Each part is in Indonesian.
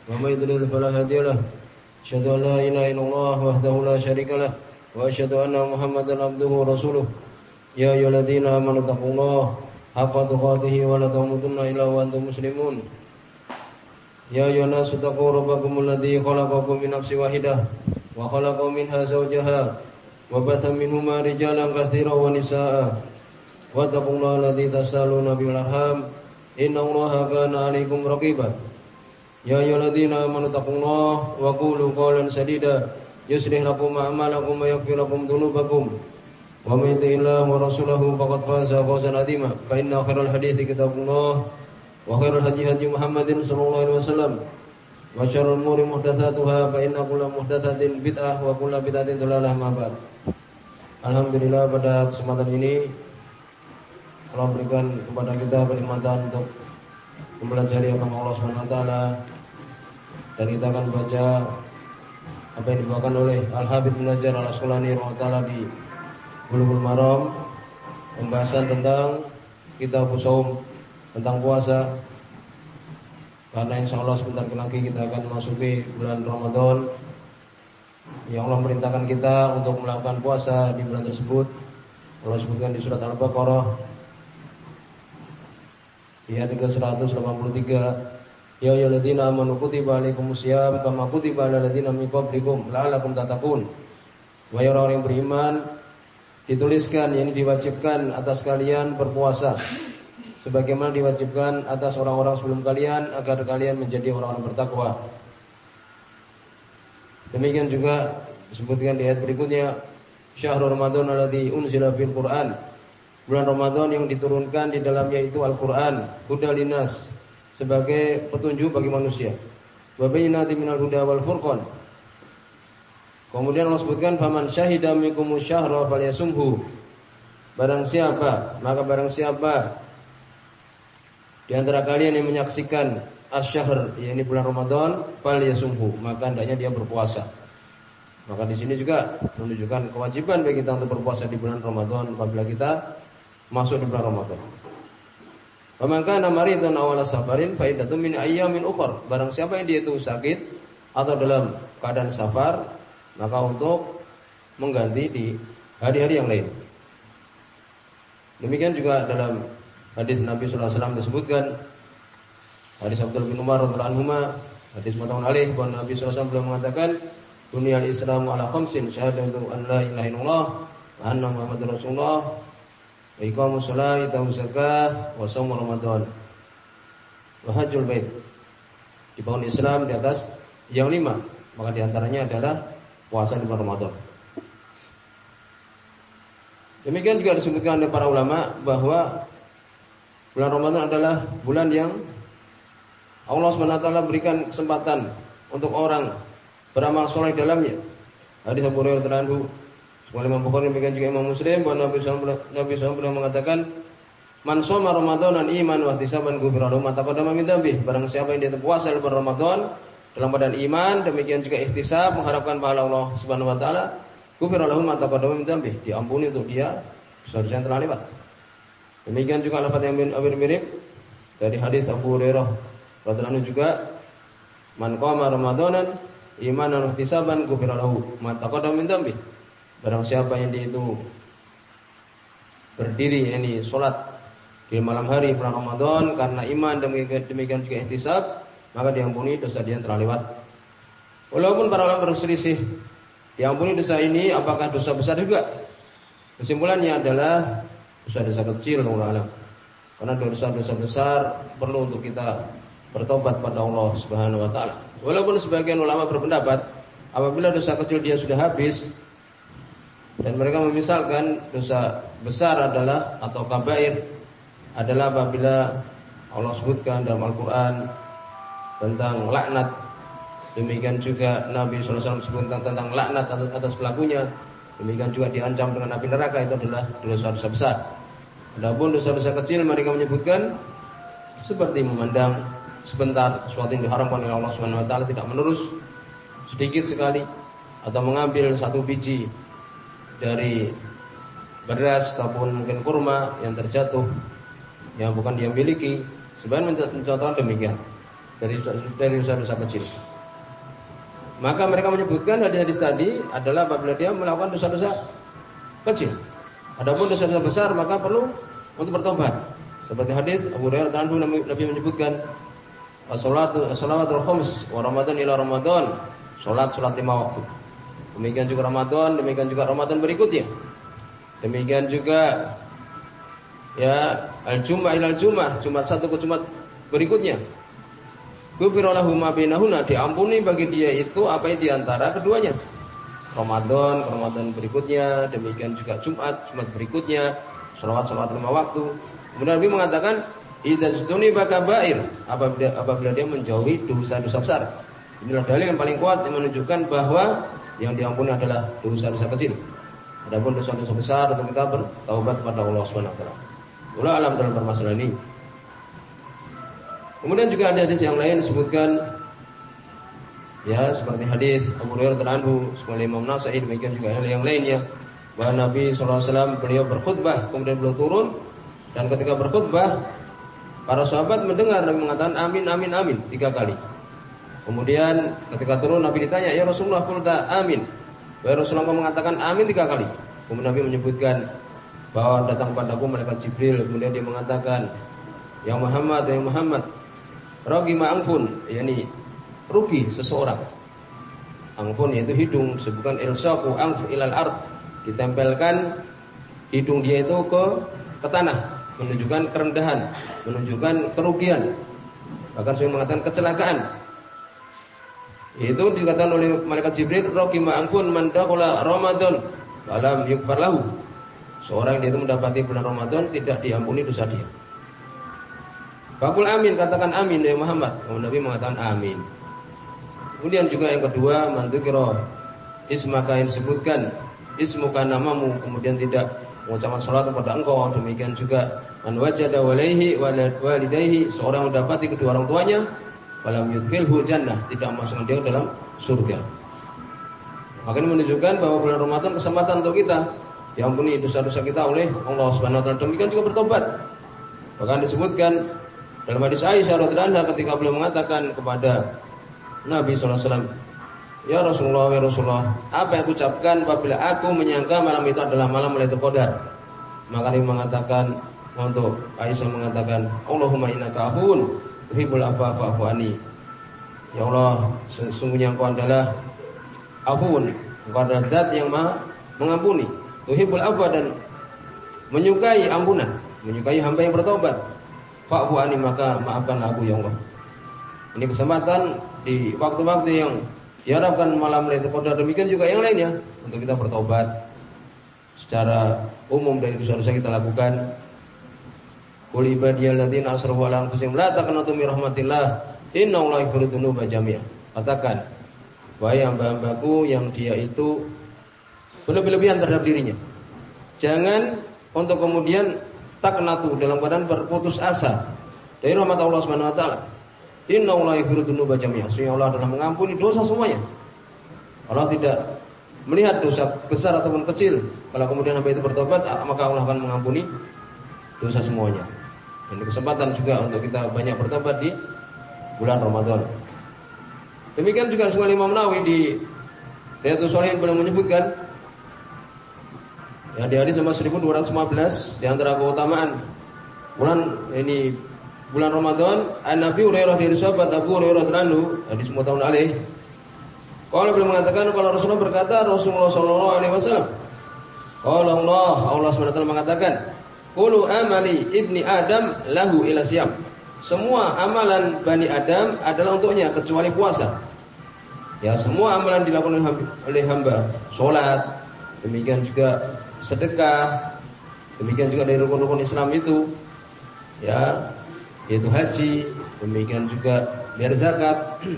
ومن يضلل فلا هادي له أشهد أن لا إله إلا الله وحده لا شريك له وأشهد أن محمدا عبده ورسوله يا أيها الذين آمنوا اتقوا الله حق تقاته ولا تموتن إلا وأنتم مسلمون يا أيها الناس اتقوا ربكم الذي خلقكم من نفس واحدة وخلق منها زوجها وبث منهما رجالا كثيرا ونساء واتقوا الله الذي تسألون به الأرحام إن الله كان عليكم رقيبا يا أيها الذين آمنوا اتقوا الله وقولوا قولا سديدا يصلح لكم أعمالكم ويغفر لكم ذنوبكم ومن يطع الله ورسوله فقد فاز فوزا عظيما فإن خير الحديث كتاب الله وخير الهدي هدي محمد صلى الله عليه وسلم وشر الأمور محدثاتها فإن كل محدثة بدعة وكل بدعة ضلالة ما بعد. Alhamdulillah pada kesempatan ini Allah berikan kepada kita kenikmatan untuk mempelajari agama Allah Subhanahu wa taala dan kita akan baca apa yang dibawakan oleh Al-Habib Ibnu Hajar Al-Asqalani rahimahullah di Bulughul Maram, pembahasan tentang kitab shaum, tentang puasa. Karena insyaallah sebentar lagi kita akan memasuki bulan Ramadan yang Allah merintahkan kita untuk melakukan puasa di bulan tersebut. Allah sebutkan di surat Al-Baqarah ayat 183, ya ayyuhalladzina amanu kutiba alaikumusiyam kama kutiba alal ladzina min qablikum la'allakum tattaqun. Wahai orang yang beriman, dituliskan, yakni diwajibkan atas kalian berpuasa sebagaimana diwajibkan atas orang-orang sebelum kalian agar kalian menjadi orang-orang bertakwa. Demikian juga disebutkan di ayat berikutnya, syahrul ramadan alladzi unzila fil Qur'an, bulan Ramadan yang diturunkan di dalamnya itu Al-Qur'an, hudal linnas, sebagai petunjuk bagi manusia, wa bayyinatin minal huda wal furqan. Kemudian Allah sebutkan faman syahida minkumus syahra falyasumhu, barang siapa di antara kalian yang menyaksikan asy-syahr, yakni bulan Ramadan, falyasumhu, maka hendaknya dia berpuasa. Maka di sini juga menunjukkan kewajiban bagi kita untuk berpuasa di bulan Ramadan apabila kita masuk di bulan Ramadan. Wa man kana maridan aw ala safarin fa iddatun min ayyamin ukhra, barang siapa yang dia itu sakit atau dalam keadaan safar, maka untuk mengganti di hari-hari yang lain. Demikian juga dalam hadis Nabi sallallahu alaihi wasallam disebutkan, hadis Abdullah bin Umar radhiyallahu anhuma, hadis muttafaqun alaih, bahwa Nabi sallallahu alaihi wasallam beliau mengatakan, "Buniyal Islamu ala khamsin, syahadatu an la ilaha illallah wa anna Muhammadar Rasulullah, wa iqamus shalah, ita'uz zakah, wa shaum Ramadan, wa hajjul bait." Dibangun Islam di atas yang 5, maka di antaranya adalah puasa di bulan Ramadan. Demikian juga disebutkan oleh para ulama bahwa bulan Ramadan adalah bulan yang Allah SWT berikan kesempatan untuk orang beramal soleh dalamnya. Hadis Abu Hurairah radhiyallahu anhu, Imam Bukhari demikian juga Imam Muslim, bahwa Nabi SAW mengatakan, man shoma ramadanan iman wa ihtisaban ghufira lahu ma taqaddama min dzambihi, barang siapa yang dia puasa di bulan Ramadan dalam badan iman, demikian juga ihtisab, mengharapkan pahala Allah Subhanahu wa taala, ghufira lahu ma taqaddama min dzambihi, diampuni untuk dia dosa-dosa yang telah lewat. Demikian juga lafaz yang mirip dari hadis Abu Hurairah radhiyallahu anhu juga, man qama ramadanan imanan wa ihtisaban ghufira lahu ma taqaddama min dzambihi, barang siapa yang dia itu berdiri, ini salat di malam hari bulan Ramadan karena iman, demikian juga ihtisab, maka diampuni dosa dia yang telah lewat. Walaupun para ulama berselisih, diampuni dosa ini apakah dosa besar juga? Kesimpulannya adalah dosa-dosa kecil, karena dosa-dosa besar perlu untuk kita bertobat pada Allah Subhanahu wa taala. Walaupun sebagian ulama berpendapat apabila dosa kecil dia sudah habis, dan mereka memisalkan dosa besar adalah, atau kabair adalah apabila Allah sebutkan dalam Al-Qur'an tentang laknat, demikian juga Nabi sallallahu alaihi wasallam sebutkan tentang laknat atas pelakunya, demikian juga diancam dengan api neraka, itu adalah dosa-dosa besar. Adapun dosa-dosa kecil mereka menyebutkan seperti memandang sebentar sesuatu yang diharamkan oleh Allah Subhanahu wa taala tidak menerus, sedikit sekali, atau mengambil satu biji dari beras ataupun mungkin kurma yang terjatuh yang bukan dia miliki, sebenarnya mencontohkan demikian. dari dosa-dosa kecil. Maka mereka menyebutkan hadis-hadis tadi adalah apabila dia melakukan dosa-dosa kecil. Adapun dosa-dosa besar maka perlu untuk bertobat. Seperti hadis Abu Hurairah radhiyallahu anhu, Nabi menyebutkan as-salawatul khams wa Ramadan ila Ramadan, salat 5 waktu. Demikian juga Ramadan, demikian juga Ramadan berikutnya. Demikian juga ya al-jum'ah ila al-jum'ah, Jumat satu ke Jumat berikutnya. Ghufira lahu ma bainahunna, diampuni bagi dia itu apa yang di antara keduanya. Ramadan, Ramadan berikutnya, demikian juga Jumat berikutnya, salat 5 waktu. Kemudian Nabi mengatakan idza jtuniba kaba'ir, apabila dia menjauhi dosa-dosa besar. Inilah dalil yang paling kuat yang menunjukkan bahwa yang diampuni adalah dosa-dosa kecil. Adapun dosa-dosa besar tentu kita bertaubat kepada Allah Subhanahu wa taala. Wallahu alam dalam permasalahan ini. Kemudian juga ada hadis yang lain disebutkan ya seperti hadis Abu Hurairah radhiyallahu anhu, seperti Imam Nasa'i, demikian juga yang lainnya bahwa Nabi sallallahu alaihi wasallam beliau berkhutbah, kemudian beliau turun dan ketika berkhutbah para sahabat mendengar Nabi mengatakan amin amin amin 3 kali. Kemudian ketika turun Nabi ditanya, "Ya Rasulullah, qulta amin?" Wahai Rasulullah mengatakan amin 3 kali. Kemudian Nabi menyebutkan bahwa datang padaku malaikat Jibril, kemudian dia mengatakan, "Ya Muhammad, ya Muhammad, ragima angfun," yakni rugi seseorang. Angfun yaitu hidung, sebutkan ilsaqu angf ilal ard, ditempelkan hidung dia itu ke tanah, menunjukkan kerendahan, menunjukkan kerugian. Bahkan saya mengatakan kecelakaan. Itu dikatakan oleh malaikat Jibril, raqima angfun man dakhala Ramadan alam yukfar lahu. Seorang dia itu mendapati bulan Ramadan tidak diampuni dosa dia. Faqul amin, katakan amin ya Muhammad. Kemudian Nabi mengatakan amin. Kemudian juga yang kedua, mandzukira ismaka, yang disebutkan ismuka, namamu, kemudian tidak mengucapkan salat kepada engkau. Demikian juga man wajada walaihi walidayhi, seorang mendapati kedua orang tuanya, falam yudkhilhu jannah, tidak masukkan dia dalam surga. Maka ini menunjukkan bahwa bulan Ramadan kesempatan untuk kita diampuni dosa-dosa kita oleh Allah Subhanahu wa taala. Demikian juga bertobat. Bahkan disebutkan dalam hadis Aisyah radhiyallahu anha ketika beliau mengatakan kepada Nabi sallallahu alaihi wasallam, "Ya Rasulullah, ya Rasulullah, apa yang aku ucapkan apabila aku menyangka malam itu adalah malam Lailatul Qadar?" Maka Nabi mengatakan, untuk Aisyah mengatakan, "Allahumma innaka afuwun tuhibbul afwa fa'fu anni." Ya Allah, sesungguhnya Engkau adalah afuwun, Engkau adalah zat yang Maha mengampuni, tuhibbul afwa, dan menyukai ampunan, menyukai hamba yang bertobat. Fa'fu anni, maka maafkanlah aku ya Allah. Ini kesempatan di waktu-waktu yang diharapkan malam Lailatul Qadar. Demikian juga yang lainnya untuk kita bertobat secara umum dari dosa-dosa kita lakukan. Qul ibadiyalladzina asrafu ala anfusihim la taqnatu min rahmatillah innallaha yaghfiru dzunuba jami'a. Katakan, wahai hamba-hambaku yang dia itu berlebih-lebihan terhadap dirinya, jangan untuk kemudian taqnatu, dalam keadaan berputus asa dari rahmat Allah Subhanahu wa taala. Innallaha yaghfiru dzunuba jami'a. Sesungguhnya Allah adalah mengampuni dosa semuanya. Allah tidak melihat dosa besar ataupun kecil. Kalau kemudian hamba itu bertobat, maka Allah akan mengampuni dosa semuanya. Ini kesempatan juga untuk kita banyak bertobat di bulan Ramadan. Demikian juga Syekh Imam Nawawi di Riyadhus Shalihin beliau menyebutkan ya di hadis nomor 1215 di antara keutamaan bulan Ramadan, An-Nabi Hurairah dari sahabat Abu Hurairah radhiyallahu hadis muttafaqun alaih. Kalau beliau mengatakan, kalau Rasulullah berkata, Rasulullah sallallahu alaihi wasallam, Allah SWT mengatakan, "Kullu amali ibni Adam lahu ila siyam." Semua amalan Bani Adam adalah untuknya kecuali puasa. Ya, semua amalan dilakukan oleh hamba, salat, demikian juga sedekah, demikian juga dari rukun-rukun Islam itu, ya, yaitu haji, demikian juga bayar zakat.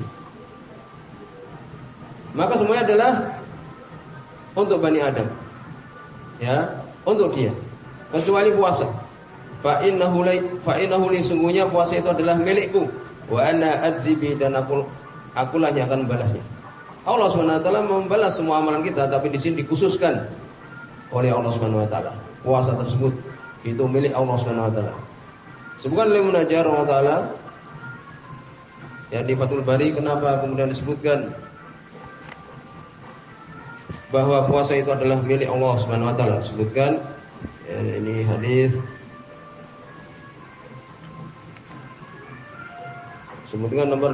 Maka semuanya adalah untuk Bani Adam, ya, untuk dia, kecuali puasa. Fa innahu li, sungguhnya puasa itu adalah milikku, wa ana adzibi, dan akulah yang akan membalasnya. Allah Subhanahu wa taala membalas semua amalan kita, tapi di sini dikhususkan oleh Allah Subhanahu wa taala. Puasa tersebut itu milik Allah Subhanahu wa taala. Sebutkan oleh Munajjar wa taala Ya di Fathul Bari kenapa kemudian disebutkan bahwa puasa itu adalah milik Allah Subhanahu wa taala. Sebutkan ya, ini hadis sebutkan nomor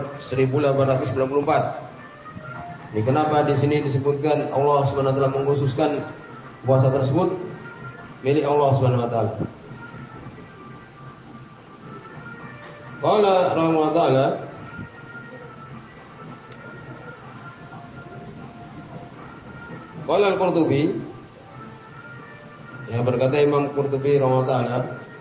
1894. Ini kenapa di sini disebutkan Allah Subhanahu wa taala mengkhususkan puasa tersebut milik Allah Subhanahu wa taala. Qala rahimahullah taala Qala Al-Qurtubi, ya berkata Imam Qurtubi rahimahullah taala,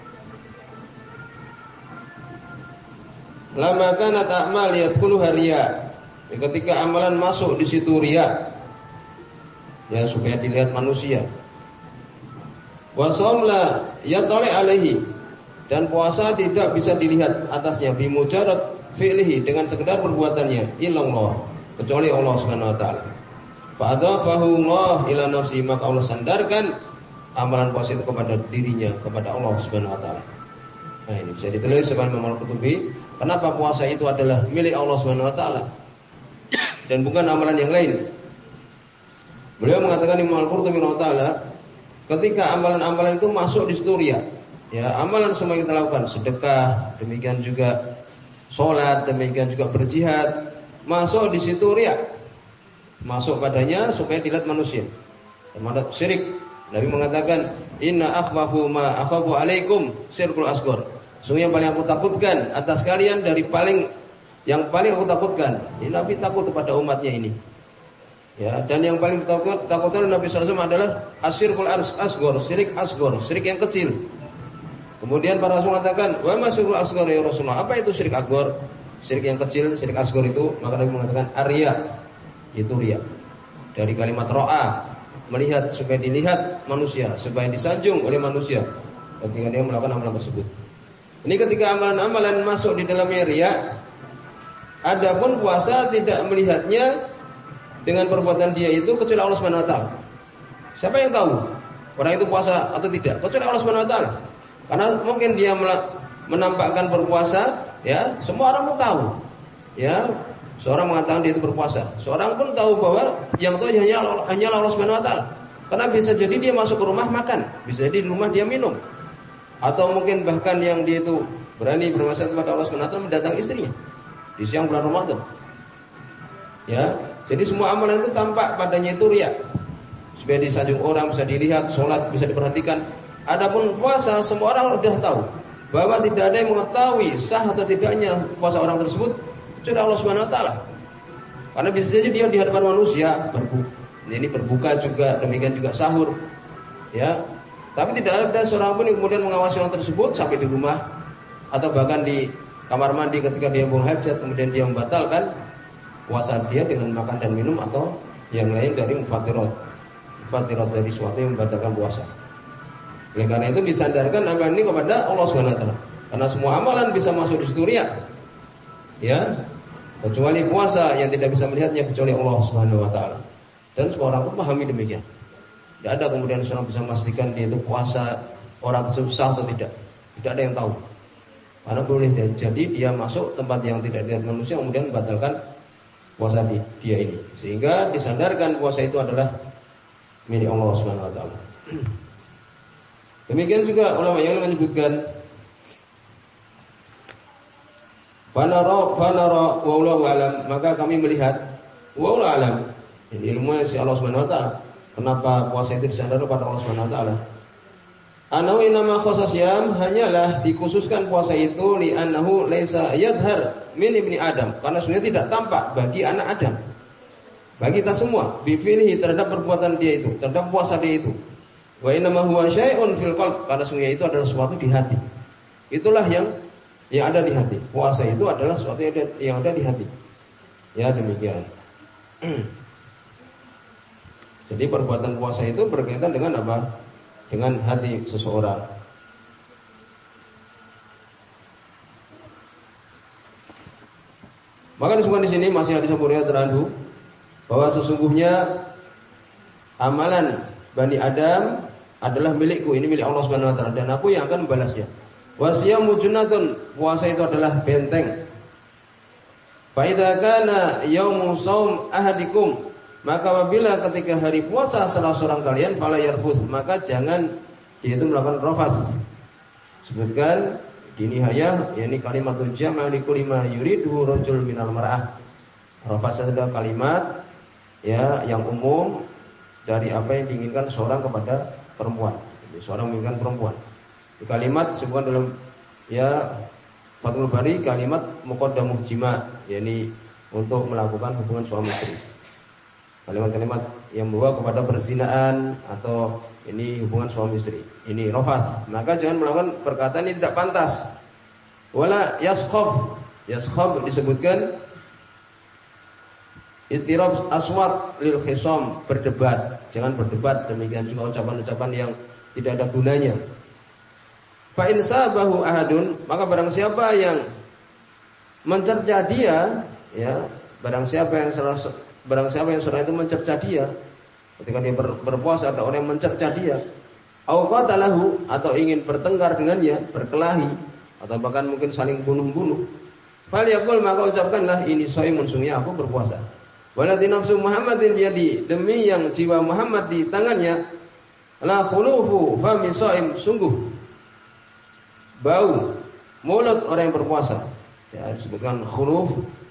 lama kanat a'mal yadkhuluha riya. Ketika amalan masuk di situ riya, ya supaya dilihat manusia. Wa shaum la yatali alaihi, dan puasa tidak bisa dilihat atasnya bi mujarrad fi'lihi, dengan sekedar perbuatannya, illallah, kecuali Allah Subhanahu wa taala. Fa adafahu Allah ila nafsi, maka Allah sandarkan amalan puasa itu kepada dirinya, kepada Allah Subhanahu wa taala. Nah, ini bisa ditulis oleh Imam Al-Qurtubi, kenapa puasa itu adalah milik Allah Subhanahu wa taala dan bukan amalan yang lain. Beliau mengatakan Imam Al-Qurtubi taala, ketika amalan-amalan itu masuk di situ riya, ya amalan semua yang kita lakukan, sedekah, demikian juga salat, demikian juga berjihad, masuk di situ riya. Masuk padanya supaya dilihat manusia. Termasuk syirik. Nabi mengatakan, "Inna akhwafu ma akhafu alaikum syirkul asghar." Sungguh yang paling aku takutkan atas kalian dari yang paling aku takutkan. Ini Nabi takut kepada umatnya ini. Ya, dan yang paling takutkan Nabi sallallahu alaihi wasallam adalah asyirkul asghar, syirik asghar, syirik yang kecil. Kemudian para Rasul mengatakan, "Wa ma syirkul asghar ya Rasulullah?" Apa itu syirik asghar? Syirik yang kecil, syirik asghar itu, maka Nabi mengatakan arya. Itu riya. Dari kalimat ro'a, melihat, supaya dilihat manusia, supaya disanjung oleh manusia ketika dia melakukan amalan tersebut. Ini ketika amalan-amalan masuk di dalamnya riya. Adapun puasa tidak melihatnya dengan perbuatan dia itu kecuali Allah Subhanahu wa taala. Siapa yang tahu orang itu puasa atau tidak? Kecuali Allah Subhanahu wa taala. Karena mungkin dia menampakkan berpuasa, ya, semua orang pun tahu. Ya, seorang mengatakan dia itu berpuasa, seorang pun tahu bahwa yang tahu hanyalah Allah Subhanahu wa taala. Karena bisa jadi dia masuk ke rumah makan, bisa jadi di rumah dia minum. Atau mungkin bahkan yang dia itu berani bermaksud kepada Allah Subhanahu wa taala mendatangi istrinya di siang bulan Ramadan. Ya, jadi semua amalan itu tampak padanya itu riya. Supaya disanjung orang, bisa dilihat, salat bisa diperhatikan. Adapun puasa, semua orang sudah tahu bahwa tidak ada yang mengetahui sah atau tidaknya puasa orang tersebut kecuali Allah Subhanahu wa taala. Karena bisa saja dia di hadapan manusia berbuka juga, demikian juga sahur. Ya. Tapi tidak ada seorang pun yang kemudian mengawasi orang tersebut sampai di rumah atau bahkan di kamar mandi ketika dia buang hajat, kemudian dia membatalkan puasa dia dengan makan dan minum atau yang lain dari mufattirat dari sesuatu yang membatalkan puasa. Oleh karena itu disandarkan amalan ini kepada Allah Subhanahu wa taala. Karena semua amalan bisa masuk di situ riya. Ya. Kecuali puasa yang tidak bisa melihatnya kecuali Allah Subhanahu wa taala. Dan semua orang itu pahami demikian. Tidak ada kemudian seorang bisa memastikan dia itu puasa orang tersebut sah atau tidak. Tidak ada yang tahu. Karena boleh jadi dia masuk tempat yang tidak dilihat manusia kemudian membatalkan puasa dia ini. Sehingga disandarkan puasa itu adalah milik Allah Subhanahu wa taala. Demikian juga ulama yang menyebutkan Fanara wallahu alam, maka kami melihat wallahu alam. Ini ilmu si Allah Subhanahu wa taala. Kenapa puasa itu disandarkan kepada Allah Subhanahu wa taala? Anahu inama khususyam, hanyalah dikhususkan puasa itu li annahu laisa yadhar min ibni Adam, karena sebenarnya tidak tampak bagi anak Adam. Bagi kita semua, bifilihi terhadap perbuatan dia itu, terhadap puasa dia itu. Wa inama huwa syai'un fil qalb, karena sebenarnya itu adalah sesuatu di hati. Itulah yang ada di hati. Puasa itu adalah sesuatu yang ada di hati. Ya demikian. Jadi perbuatan puasa itu berkaitan dengan apa? Dengan hati seseorang. Maka disebutkan di sini masih hadis Abu Hurairah radhiyallahu bahwa sesungguhnya amalan Bani Adam adalah milikku, ini milik Allah Subhanahu wa taala, dan aku yang akan membalasnya. Wasiyamu junnatun, puasa itu adalah benteng. Fa idza kana yaumu shaum ahadikum, maka apabila ketika hari puasa salah seorang kalian fala yarfus, maka jangan dia itu melakukan rafas. Sebutkan di nihayah yakni kalimatun jama' li kulli ma yuridu rajul minal mar'ah. Rafas adalah kalimat ya yang umum dari apa yang diinginkan seorang kepada perempuan. Jadi, seorang menginginkan perempuan. Di kalimat sebutkan dalam ya Fathul Bari kalimat muqaddamuh jima', yakni untuk melakukan hubungan suami istri. Kalimat-kalimat yang membawa kepada perzinaan atau ini hubungan suami istri. Ini rafas. Maka jangan melakukan perkataan ini tidak pantas. Wala yaskhab. Yaskhab disebutkan ittirab aswat lil khisam, berdebat. Jangan berdebat, demikian juga ucapan-ucapan yang tidak ada gunanya. Fa in sabahu ahadun, maka barang siapa yang mencerca dia, ya, barang siapa yang seorang itu mencerca dia, ketika dia berpuasa ada orang yang mencerca dia, au qatalahu, atau ingin bertengkar dengannya, berkelahi, atau bahkan mungkin saling bunuh-bunuh, falyaqul, maka ucapkanlah ini shaimun, sungguhnya aku berpuasa. Walati nafsu Muhammadin biyadi, demi yang jiwa Muhammad di tangannya, la khulufu fami shaim, sungguh bau mulut orang yang berpuasa, ya disebutkan khuluf,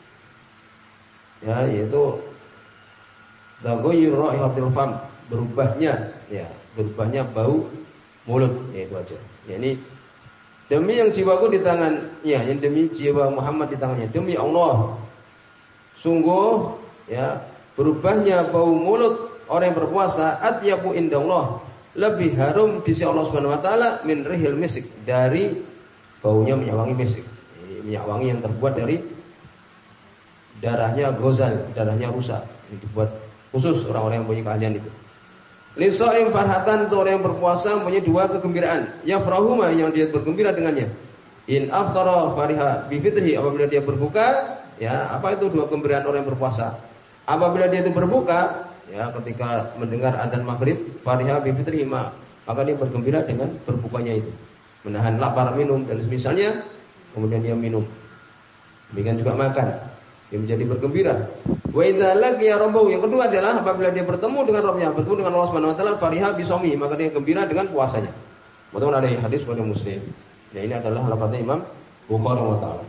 ya yaitu taghayyur raihatil fam, berubahnya bau mulut, ya itu aja. Ya, ini demi yang jiwaku di tangannya, yang demi jiwa Muhammad di tangannya, demi Allah, sungguh ya berubahnya bau mulut orang yang berpuasa atyabu indallah, lebih harum di sisi Allah Subhanahu wa taala min rihil misik, dari baunya minyak wangi misik. Minyak wangi yang terbuat dari darahnya gozal, darahnya rusa. Ini dibuat khusus orang-orang yang punya keahlian itu. Li shaim farhatan, untuk orang yang berpuasa punya dua kegembiraan. Yafrahuma, yang dia bergembira dengannya. In aftara fariha bi fitrihi, apabila dia berbuka, ya apa itu dua kegembiraan orang yang berpuasa? Apabila dia itu berbuka, ya ketika mendengar adzan maghrib, fariha bi fitrihi, maka dia bergembira dengan berbukanya itu, menahan lapar, minum dan semisalnya, kemudian dia minum. Demikian juga makan, dia menjadi bergembira. Wa idza laqiya rabbahu, yang kedua adalah apabila dia bertemu dengan Rabbnya, bertemu dengan Allah Subhanahu wa taala, fariha bi shaumi, maka dia gembira dengan puasanya. Teman-teman, ada hadis dari Muslim. Ya, ini adalah lafaznya Imam Bukhari wa taala.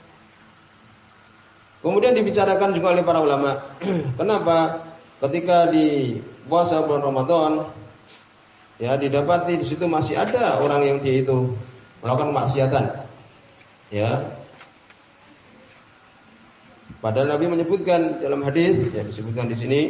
Kemudian dibicarakan juga oleh para ulama, kenapa ketika di puasa bulan Ramadan, ya didapati di situ masih ada orang yang dia itu melakukan kemaksiatan, ya. Padahal Nabi menyebutkan dalam hadis, ya disebutkan di sini,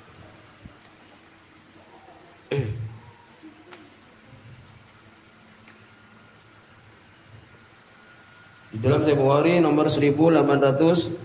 di dalam Sahih Bukhari nomor 1898.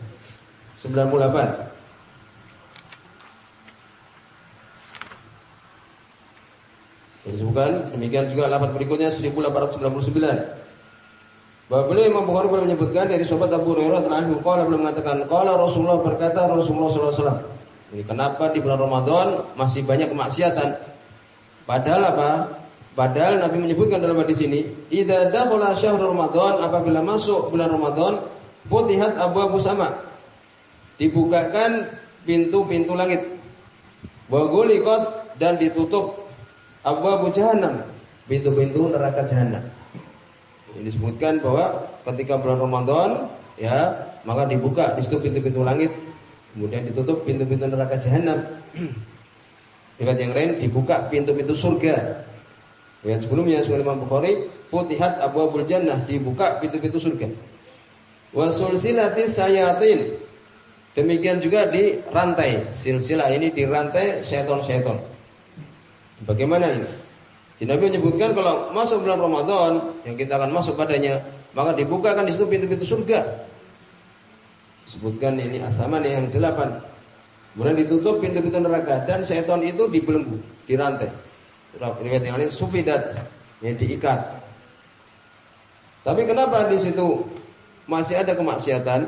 Disebutkan demikian juga lafaz berikutnya 1899. Bahwa beliau Imam Bukhari pernah menyebutkan dari sahabat Abu Hurairah radhiyallahu anhu, qala, beliau mengatakan, qala Rasulullah, berkata Rasulullah sallallahu alaihi wasallam. Ini kenapa di bulan Ramadan masih banyak kemaksiatan? Padahal apa? Padahal Nabi menyebutkan dalam hadis ini, idza dakhala syahrul Ramadan, apabila masuk bulan Ramadan, futihat abwaabus sama, dibukakan pintu-pintu langit, wa ghuliqat, dan ditutup abwaabus jahannam, pintu-pintu neraka jahanam. Ini disebutkan bahwa ketika bulan Ramadan, ya, maka dibuka di situ pintu-pintu langit, kemudian ditutup pintu-pintu neraka jahanam. Riwayat yang lain dibuka pintu-pintu surga. Riwayat sebelumnya Sahih Imam Bukhari, futihat abwaabul jannah, dibuka pintu-pintu surga. Wa sulsilatis sayatin, demikian juga di rantai. Silsilah ini dirantai syaitan-syaitan. Bagaimana ini? Nabi menyebutkan kalau masuk bulan Ramadan yang kita akan masuk padanya, maka dibukakan di situ pintu-pintu surga. Sebutkan ini asaman yang 8. Kemudian ditutup pintu-pintu neraka dan syaitan itu dibelenggu, dirantai. Riwayat yang lain sufidat, yang diikat. Tapi kenapa di situ masih ada kemaksiatan?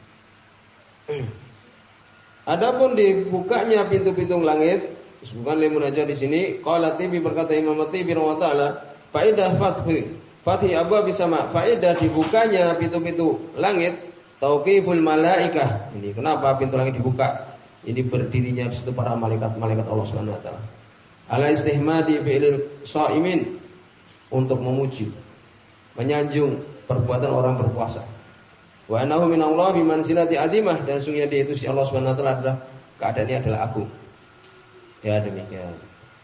Adapun dibukanya pintu-pintu langit, disebutkan limun aja di sini. Qala Tibi, berkata Imam Tibi rahimahullah taala, faidah fathi abwaabis sama, faedah dibukanya pintu-pintu langit tauqiful malaikah. Ini kenapa pintu langit dibuka? Ini berdirinya di situ para malaikat-malaikat Allah Subhanahu wa taala. Ala istihmadi fi'lil shaimin, untuk memuji, menyanjung perbuatan orang berpuasa. Wa annahu minallahi bimanzilati adimah, dan sungguhnya dia itu si Allah Subhanahu wa taala adalah keadaannya adalah agung. Ya demikian.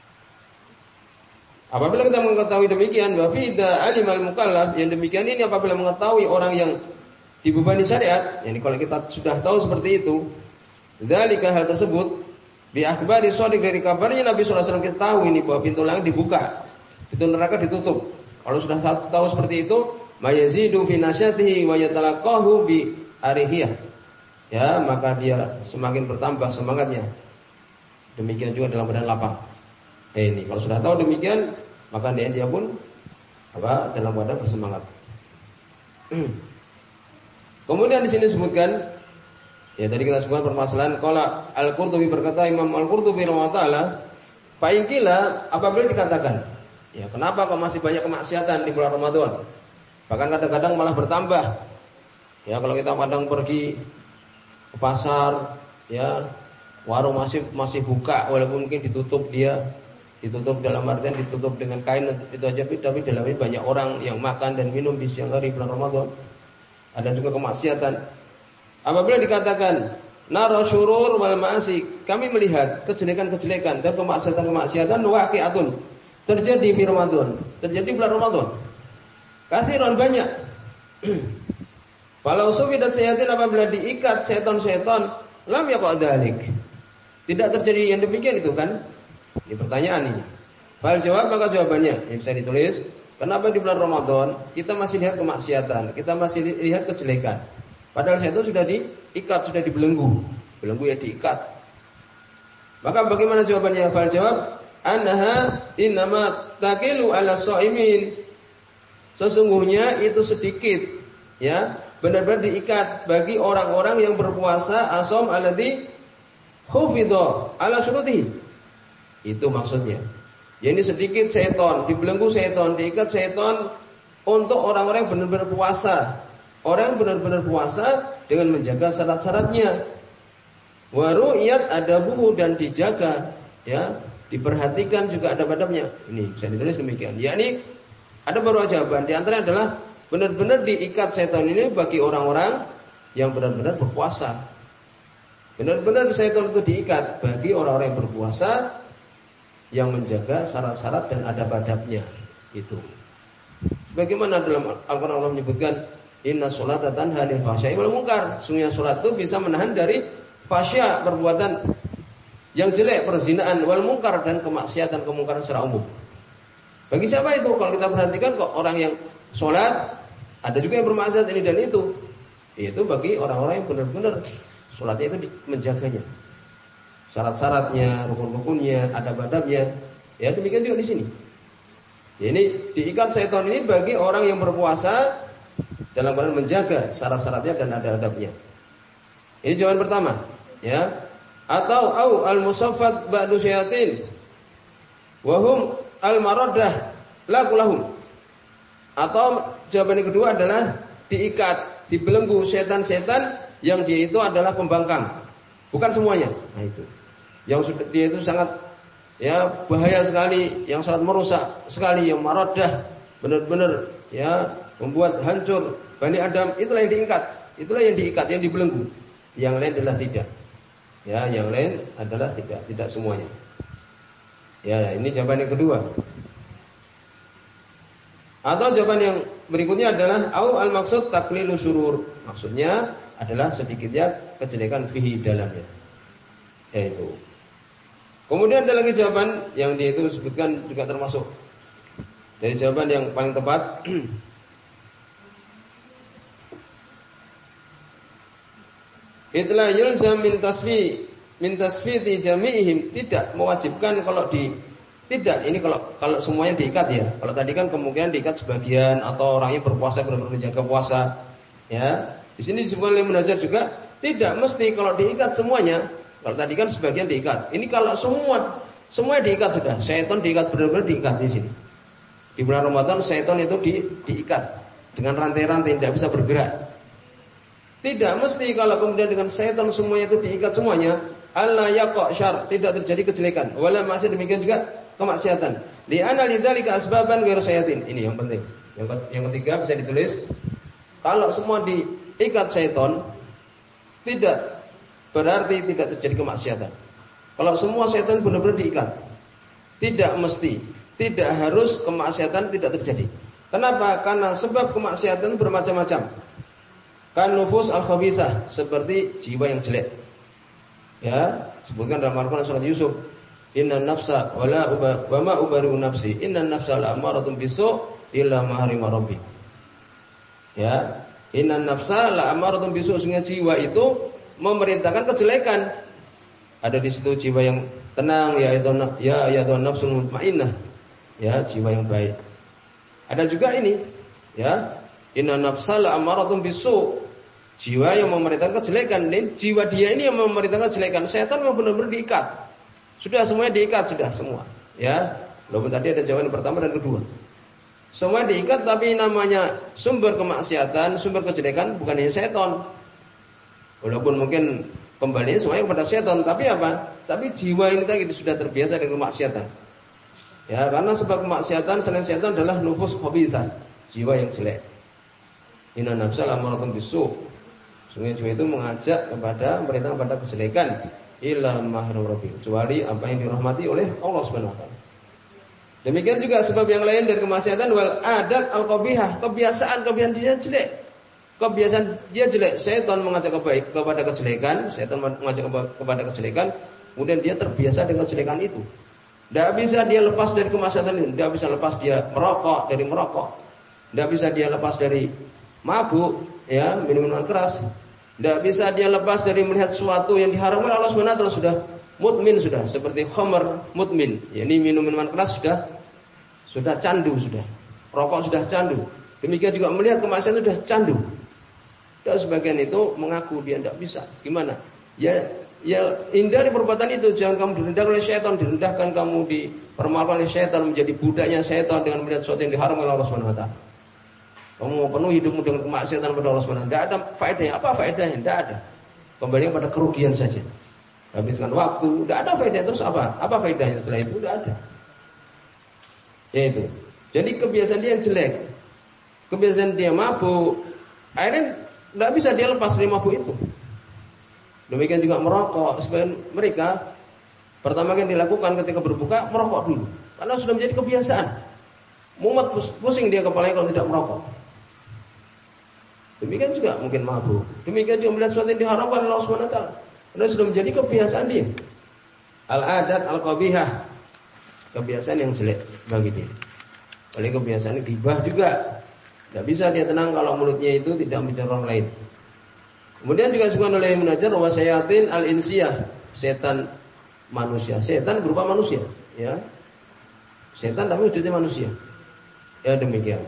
Apabila kita mengetahui demikian, wa fi alimal mukallaf, yang demikian ini apabila mengetahui orang yang dibebani syariat, yani kalau kita sudah tahu seperti itu, dzalika hal tersebut bi akhbari shadiq, dari kabarnya Nabi sallallahu alaihi wasallam, kita tahu ini bahwa pintu langit dibuka, pintu neraka ditutup. Kalau sudah tahu seperti itu, mayazidu fi nasyatihi wa yatalaqahu bi arihiyah. Ya, maka dia semakin bertambah semangatnya. Demikian juga dalam badan lapang. Ini kalau sudah tahu demikian, maka dia pun dalam badan bersemangat. Kemudian di sini disebutkan, ya tadi kita sebutkan permasalahan. Qala Al-Qurtubi, berkata Imam Al-Qurtubi rahimahullah, fa in qila, apabila dikatakan, ya kenapa kok masih banyak kemaksiatan di bulan Ramadan? Bahkan kadang-kadang malah bertambah. Ya kalau kita kadang pergi ke pasar, ya warung masih buka walaupun mungkin ditutup dalam artian ditutup dengan kain itu aja, tapi dalamnya banyak orang yang makan dan minum di siang hari bulan Ramadan. Ada juga kemaksiatan. Apabila dikatakan nara syurur wal ma'asi, kami melihat kejelekan-kejelekan dan kemaksiatan waqi'atun, terjadi di Ramadan, terjadi bulan Ramadan. Katsiran, banyak. Walau sufidat syayatin, apabila diikat setan-setan, lam yaqa dzalik. Tidak terjadi yang demikian itu kan? Ini pertanyaan ini. Fal jawab, maka jawabannya yang bisa ditulis. Kenapa di bulan Ramadan kita masih lihat kemaksiatan, kita masih lihat kejelekan? Padahal setan sudah diikat, sudah dibelenggu. Belenggu ya diikat. Maka bagaimana jawabannya? Fal jawab, annaha innama taqilu ala shaimin. Sesungguhnya itu sedikit, ya, benar-benar diikat bagi orang-orang yang berpuasa, asom alladzi khufidha ala syurutihi. Itu maksudnya. Ya, ini sedikit setan, dibelenggu setan, diikat setan untuk orang-orang yang benar-benar puasa. Orang yang benar-benar puasa dengan menjaga syarat-syaratnya. Wa ru'yat adabuhu, dan dijaga, ya, diperhatikan juga adab-adabnya. Ini bisa ditulis demikian. Yakni ada beberapa jawaban. Di antaranya adalah benar-benar diikat setan ini bagi orang-orang yang benar-benar berpuasa. Benar-benar setan itu diikat bagi orang-orang yang berpuasa, yang menjaga syarat-syarat dan adab-adabnya itu. Bagaimana dalam Al-Qur'an Allah menyebutkan inna sholata tanha 'anil fahsya'i wal munkar. Sungguhnya salat itu bisa menahan dari fahsya, perbuatan yang jelek, perzinaan, wal munkar, dan kemaksiatan, kemungkaran secara umum. Bagi siapa itu? Kalau kita perhatikan kok orang yang sholat, ada juga yang bermaksiat ini dan itu. Itu bagi orang-orang yang benar-benar sholatnya itu menjaganya. Syarat-syaratnya, rukun-rukunnya, adab-adabnya. Ya demikian juga di sini. Ya, ini diikat setan ini bagi orang yang berpuasa dalam keadaan menjaga syarat-syaratnya dan adab-adabnya. Ini jawaban pertama, ya. Atau al-musaffat ba'du syayatin wa hum al-maraddah lakulahum. Atau jawaban yang kedua adalah diikat, dibelenggu setan-setan yang dia itu adalah pembangkang. Bukan semuanya. Nah itu. Yang sudah dia itu sangat, ya, bahaya sekali, yang sangat merusak sekali, yang maraddah, benar-benar, ya, membuat hancur Bani Adam, itulah yang diikat. Itulah yang diikat, yang dibelenggu. Yang lain adalah tidak. Ya, yang lain adalah tidak semuanya. Ya, ini jawaban yang kedua. Atau jawaban yang berikutnya adalah al-maksud taqlilu syurur. Maksudnya adalah sedikitnya kejelekan fihi dalamnya. Yaitu. Kemudian ada lagi jawaban yang dia itu sebutkan juga termasuk dari jawaban yang paling tepat. Itla yulzam min tasfiti jami'ihim, tidak mewajibkan kalau tidak, ini kalau semuanya diikat ya. Kalau tadi kan kemungkinan diikat sebagian atau orangnya berpuasa benar-benar menjaga puasa, ya. Di sini disebutkan oleh Munajjir juga tidak mesti kalau diikat semuanya. Kalau tadi kan sebagian diikat. Ini kalau semua diikat sudah. Setan diikat, benar-benar diikat di sini. Di bulan Ramadan setan itu diikat dengan rantai-rantai, tidak bisa bergerak. Tidak mesti kalau kemudian dengan setan semuanya itu diikat semuanya, alla yaqa syarr, tidak terjadi kejelekan. Wala maksiat, demikian juga kemaksiatan. Li'anna lidzalika asbaban ghairu syayatin. Ini yang penting. Yang ketiga bisa ditulis, kalau semua diikat setan tidak berarti tidak terjadi kemaksiatan. Kalau semua setan benar-benar diikat, tidak mesti, tidak harus kemaksiatan tidak terjadi. Kenapa? Karena sebab kemaksiatan bermacam-macam. Kan nufus al-khabisah, seperti jiwa yang jelek. Ya, sebutkan dalam Al-Qur'an surat Yusuf, innan nafsa wa ma ubari'u nafsi, innan nafsa la'amaratun bisu' illa ma harima rabbi. Ya, innan nafsa la'amaratun bisu', sungguh jiwa itu memerintahkan kejelekan. Ada di situ jiwa yang tenang, ya ayyatuhan nafsul mutmainnah, ya, jiwa yang baik. Ada juga ini, ya, inna nafsa la'amaratun bisu', jiwa yang memerintahkan kejelekan. Dan jiwa dia ini yang memerintahkan kejelekan. Setan memang benar-benar diikat. Sudah semuanya diikat, sudah semua, ya. Walaupun tadi ada jawaban pertama dan kedua. Semua diikat, tapi namanya sumber kemaksiatan, sumber kejelekan bukan hanya setan. Walaupun mungkin kembali semuanya kepada setan, tapi apa? Tapi jiwa ini tadi sudah terbiasa dengan kemaksiatan. Ya, karena sebab kemaksiatan selain setan adalah nufus khabisah, jiwa yang jelek. Inna nafsa la'amaratun bisu'. Sungguh jiwa itu mengajak kepada merintah kepada kejelekan, illa mahrum rabbi, kecuali apa yang dirahmati oleh Allah Subhanahu wa taala. Demikian juga sebab yang lain dari kemaksiatan, wal adat al-qabihah, kebiasaan dia jelek. Kebiasaan dia jelek, setan mengajak kepada kejelekan, setan mengajak kepada kejelekan, kemudian dia terbiasa dengan kejelekan itu. Tidak bisa dia lepas dari kemaksiatan itu, tidak bisa lepas dia dari merokok, tidak bisa dia lepas dari mabuk, ya, minuman keras, tidak bisa dia lepas dari melihat sesuatu yang diharamkan Allah Subhanahu wa taala, sudah mutmin, sudah seperti khamr mutmin, ya, ini minuman keras sudah candu, sudah rokok sudah candu. Demikian juga melihat kemaksiatan sudah candu. Dan sebagian itu mengaku dia tidak bisa. Gimana? Ya hindari perbuatan itu. Jangan kamu direndahkan oleh syaitan, direndahkan kamu, dipermalukan oleh syaitan, menjadi budaknya syaitan dengan melihat sesuatu yang diharamkan oleh Allah Subhanahu wa taala. Kamu penuh hidupmu dengan kemaksiatan kepada Allah Subhanahu wa taala. Tidak ada faedahnya. Apa faedahnya? Tidak ada. Kembali pada kerugian saja. Habiskan waktu, tidak ada faedahnya. Terus apa? Apa faedahnya setelah itu? Tidak ada. Yaitu. Jadi kebiasaan dia yang jelek. Kebiasaan dia mabuk. Akhirnya tidak bisa dia lepas dari mabuk itu. Demikian juga merokok. Sebagian mereka pertama kali dilakukan ketika berbuka, merokok dulu. Karena sudah menjadi kebiasaan. Mumet pusing dia kepalanya kalau tidak merokok. Demikian juga mungkin mabuk. Demikian juga melihat sesuatu yang diharamkan oleh Allah Subhanahu wa taala. Karena sudah menjadi kebiasaan dia. Al-adat al-qabihah, kebiasaan yang jelek bagi dia. Oleh kebiasaan ghibah juga. Tidak bisa dia tenang kalau mulutnya itu tidak bicara orang lain. Kemudian juga disebutkan oleh Ibnu Hajar wa syayatin al-insiyah, setan manusia. Setan berupa manusia, ya. Setan tapi wujudnya manusia. Ya demikian.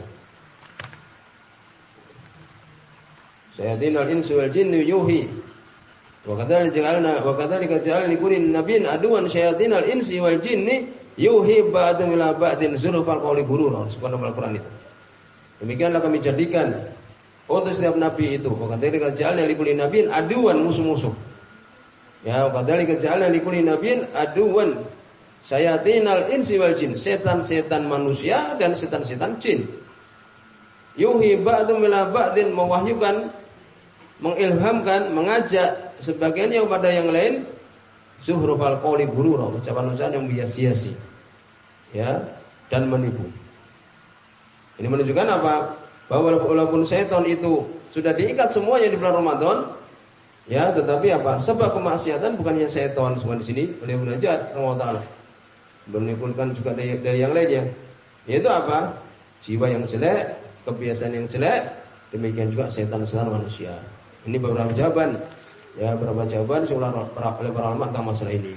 Syayatin al-insi wal jinni yuhi. Wa kadzalika ja'alna likulli nabiyyin aduwan syayatin al-insi wal jinni yuhi ba'dhum ila ba'din zurufal qawli ghurura. Subhanallah, Al-Qur'an itu. Demikianlah kami jadikan untuk setiap nabi itu. Wakadzalika ja'alna likulli nabiyyin aduwan, musuh-musuh. Ya, wakadzalika ja'alna likulli nabiyyin aduwan syayatinal insi wal jin, setan-setan manusia dan setan-setan jin. Yuhi ba'dhum ila ba'din, mewahyukan, mengilhamkan, mengajak sebagiannya kepada yang lain, zuhrufal qawli ghurura, ucapan-ucapan yang bias-biasi. Ya, dan menipu. Ini menunjukkan apa? Bahwa walaupun setan itu sudah diikat semuanya di bulan Ramadan, ya, tetapi apa? Sebab kemaksiatan bukan hanya setan, semua di sini oleh Ibnu Hajar rahimahullah. Menimbulkan juga dari yang lainnya. Yaitu apa? Jiwa yang jelek, kebiasaan yang jelek, demikian juga setan manusia. Ini beberapa jawaban, ya, beberapa jawaban oleh para ulama tentang masalah ini.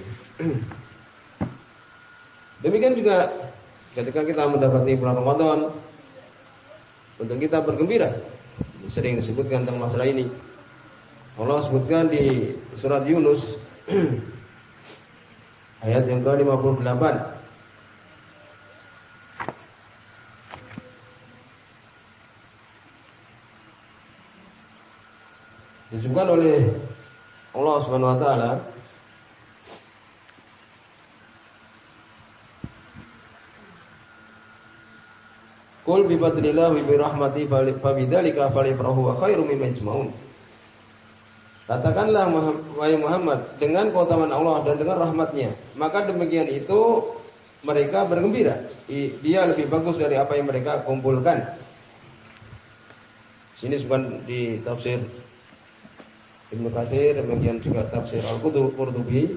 Demikian juga ketika kita mendapati bulan Ramadan, untuk kita bergembira. Sering disebutkan tentang masalah ini. Allah sebutkan di surat Yunus ayat yang ke-58. disebutkan oleh Allah Subhanahu wa taala Qul bi fadlillahi wa bi rahmatihi fa bidzalika falyafrahu wa khairum mimma yajma'un. Katakanlah wahai Muhammad, dengan keutamaan Allah dan dengan rahmatnya, maka demikian itu mereka bergembira. Dia lebih bagus dari apa yang mereka kumpulkan. Sini bukan di tafsir Ibnu Katsir, demikian juga tafsir Al-Qurtubi.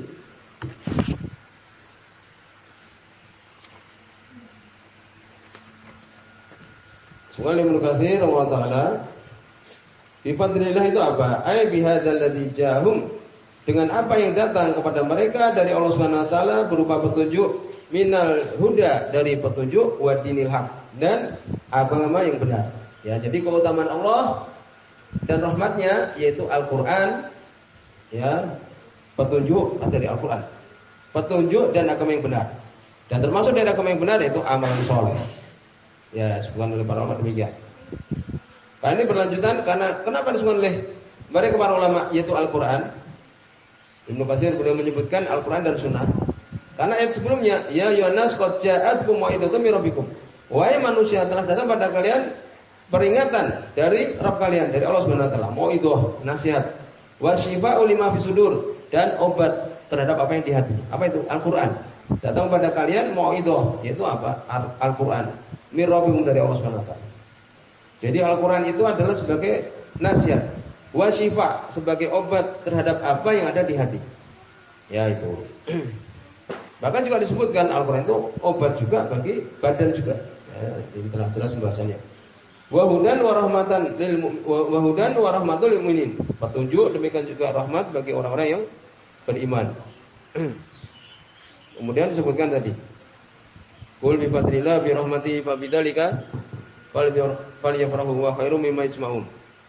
Soal Ibnu Katsir Allah Ta'ala bi fadlillah itu apa? Ai bihadzal ladzi jahum, dengan apa yang datang kepada mereka dari Allah Subhanahu wa taala berupa petunjuk, minal huda, dari petunjuk, wa dinil haq, dan agama yang benar. Ya, jadi keutamaan Allah dan rahmatnya yaitu Al-Qur'an, ya, petunjuk dari Al-Qur'an. Petunjuk dan agama yang benar. Dan termasuk dari agama yang benar yaitu amalan soleh. Ya, disebutkan oleh para ulama demikian. Karena ini berlanjutan, karena kenapa disebutkan oleh mereka para ulama yaitu Al-Qur'an. Ibnu Katsir beliau menyebutkan Al-Qur'an dan Sunnah. Karena ayat sebelumnya, ya ayyuhannas qad ja'atkum mau'izatun min rabbikum. Wahai manusia, telah datang pada kalian peringatan dari Rabb kalian, dari Allah Subhanahu wa taala. Mau'izah, nasihat. Wa syifaa'u lima fis sudur, dan obat terhadap apa yang di hati. Apa itu? Al-Qur'an. Datang pada kalian mau'izah, yaitu apa? Al-Qur'an. Min rabbikum, dari Allah Subhanahu wa taala. Jadi Al-Qur'an itu adalah sebagai nasihat, wa syifa, sebagai obat terhadap apa yang ada di hati. Ya itu. Bahkan juga disebutkan Al-Qur'an itu obat juga bagi badan juga. Ya, ini telah jelas pembahasannya. Wa hudan wa rahmatan lil wa hudan wa rahmatul lil mu'minin. Petunjuk, demikian juga rahmat bagi orang-orang yang beriman. Kemudian disebutkan tadi, qul bi fadlillah bi rahmatihi fa bidzalika falyafrahu wa khairum mimma yajma'un.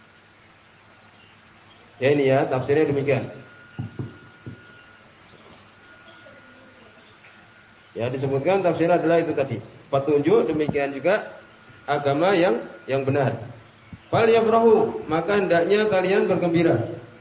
Ya ini ya, tafsirnya demikian. Ya, disebutkan tafsir adalah itu tadi. Petunjuk, demikian juga agama yang benar. Falyafrahu, maka hendaknya kalian bergembira.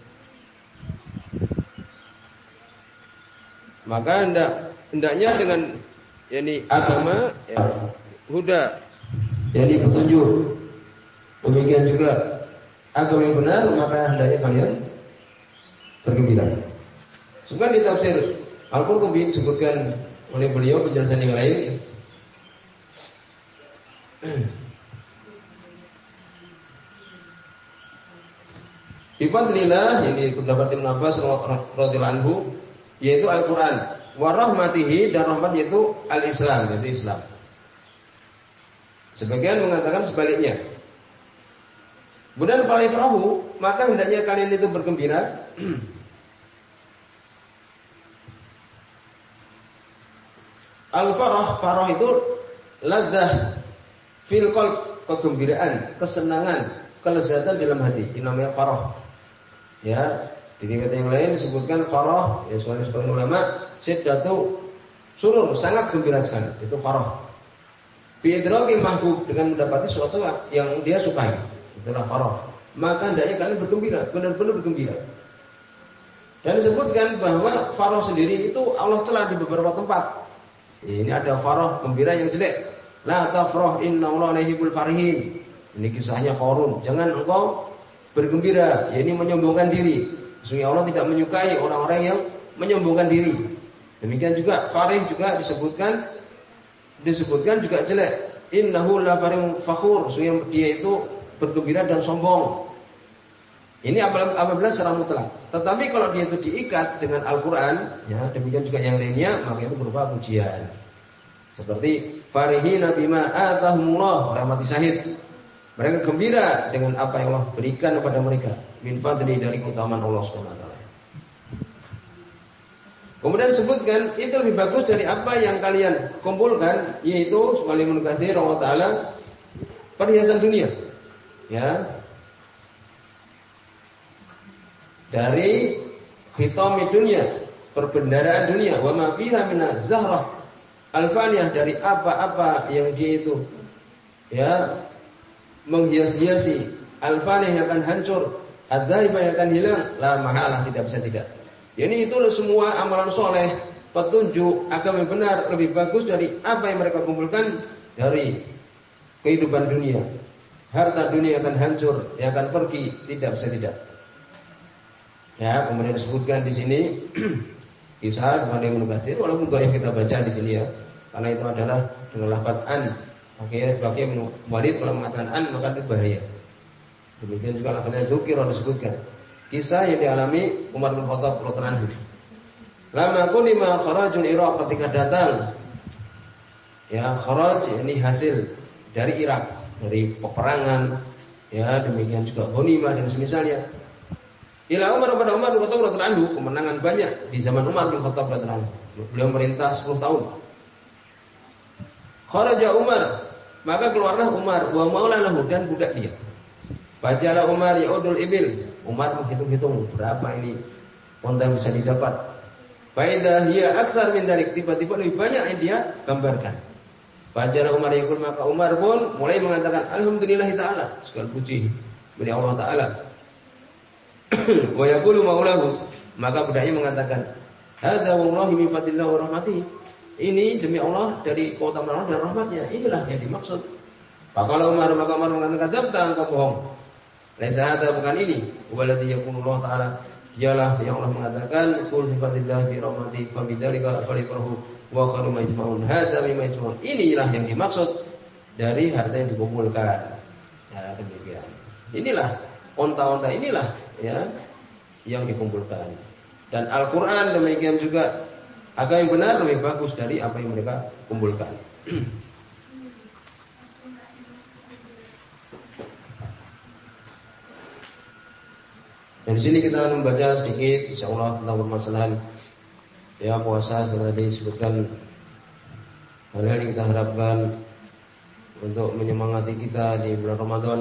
Maka hendaknya dengan yakni agama, ya, huda, yakni petunjuk, demikian juga agama yang benar, maka hendaknya kalian bergembira. Sudah di tafsir Al-Qurtubi disebutkan oleh beliau penjelasan yang lain. Bifadlillah, ini pendapat Ibnu Abbas radhiyallahu anhu, yaitu Al-Qur'an, wa rahmatihi, dan rahmat yaitu al-Islam, yaitu Islam. Sebagian mengatakan sebaliknya. Kemudian falifrahu, maka hendaknya kalian itu bergembira. Al-farah, farah itu ladzah fil qalb, kegembiraan, kesenangan, kelezatan dalam hati. Ini namanya farah. Ya, di riwayat yang lain disebutkan farah, ya sebagian ulama, syiddatu surur, sangat gembira sekali. Itu farah. Bi idraki mahbub, dengan mendapati sesuatu yang dia sukai. Itulah farah. Maka hendaknya kalian bergembira, benar-benar bergembira. Dan disebutkan bahwa farah sendiri itu Allah celah di beberapa tempat. Ini ada farah gembira yang jelek. La tafrah innallaha la yuhibbul farihin. Ini kisahnya Qarun. Jangan engkau bergembira, ya ini menyombongkan diri. Sesungguhnya Allah tidak menyukai orang-orang yang menyombongkan diri. Demikian juga farih juga disebutkan juga jelek. Innahu la farihun fakhur. Sesungguhnya dia itu bergembira dan sombong. Ini apabila secara mutlak. Tetapi kalau dia itu diikat dengan Al-Qur'an, ya demikian juga yang lainnya, maka itu berupa pujian. Seperti farihina bima atahumullah, rahmati syahid. Mereka gembira dengan apa yang Allah berikan kepada mereka, min fadli, dari keutamaan Allah Subhanahu wa taala. Kemudian disebutkan itu lebih bagus dari apa yang kalian kumpulkan, yaitu sebagaimana Ibnu Katsir Allah taala, perhiasan dunia. Ya. Dari khitami dunia, perbendaharaan dunia, wa ma fiha minaz zahrah al-faniyah, dari apa-apa yang dia itu ya menghias-hiasi al-faniyah, yang akan hancur, adzaiba yang akan hilang, la mahalah, tidak bisa tidak. Yani itu semua amalan soleh, petunjuk agama yang benar lebih bagus dari apa yang mereka kumpulkan dari kehidupan dunia. Harta dunia akan hancur, yang akan pergi, tidak bisa tidak. Ya, kemudian disebutkan di sini kisah dari Ibnu Katsir, walaupun yang kita baca di sini ya, karena itu adalah dengan lafaz an. Bagi Ibnu Walid kalau mengatakan an maka itu bahaya. Demikian juga lafaznya dzukir disebutkan. Kisah yang dialami Umar bin Khattab radhiyallahu anhu. Lama kulima kharajul Iraq, ketika datang ya kharaj ini hasil dari Irak, dari peperangan ya, demikian juga ghanimah dan semisalnya. Ila Umar pada Umar bin Khattab radhiyallahu anhu, kemenangan banyak di zaman Umar bin Khattab radhiyallahu anhu. Beliau merintah 10 tahun. Kharaja Umar, maka keluarlah Umar wa maulalahu, dan budak dia. Bacalah Umar yaudul ibil. Umar menghitung-hitung berapa ini unta yang bisa didapat. Faidah hiya aksar min dalik, tiba-tiba lebih banyak yang dia gambarkan. Bacalah Umar yaqul, maka Umar pun mulai mengatakan alhamdulillah taala, segala puji bagi Allah taala. Wa yaqulu maulahu, maka budaknya mengatakan hadza wallahi min fadlillah wa rahmatihi, ini demi Allah dari keutamaan Allah dan rahmatnya, inilah yang dimaksud. Maka Umar mengatakan kadzabta, engkau bohong. Laisa hadza, bukan ini. Walladzi yaqulullah taala, dialah yang Allah mengatakan qul bi fadlillah bi rahmatihi fa bidzalika falyafrahu wa khairu ma yajma'un, hadza mimma yajma'un, inilah yang dimaksud dari harta yang dikumpulkan. Ya, demikian. Inilah onta-onta inilah ya yang dikumpulkan. Dan Al-Qur'an demikian juga agama yang benar lebih bagus dari apa yang mereka kumpulkan. Dan di sini kita akan membaca sedikit insyaallah tentang permasalahan ya puasa. Setelah disebutkan hal-hal yang kita harapkan untuk menyemangati kita di bulan Ramadan.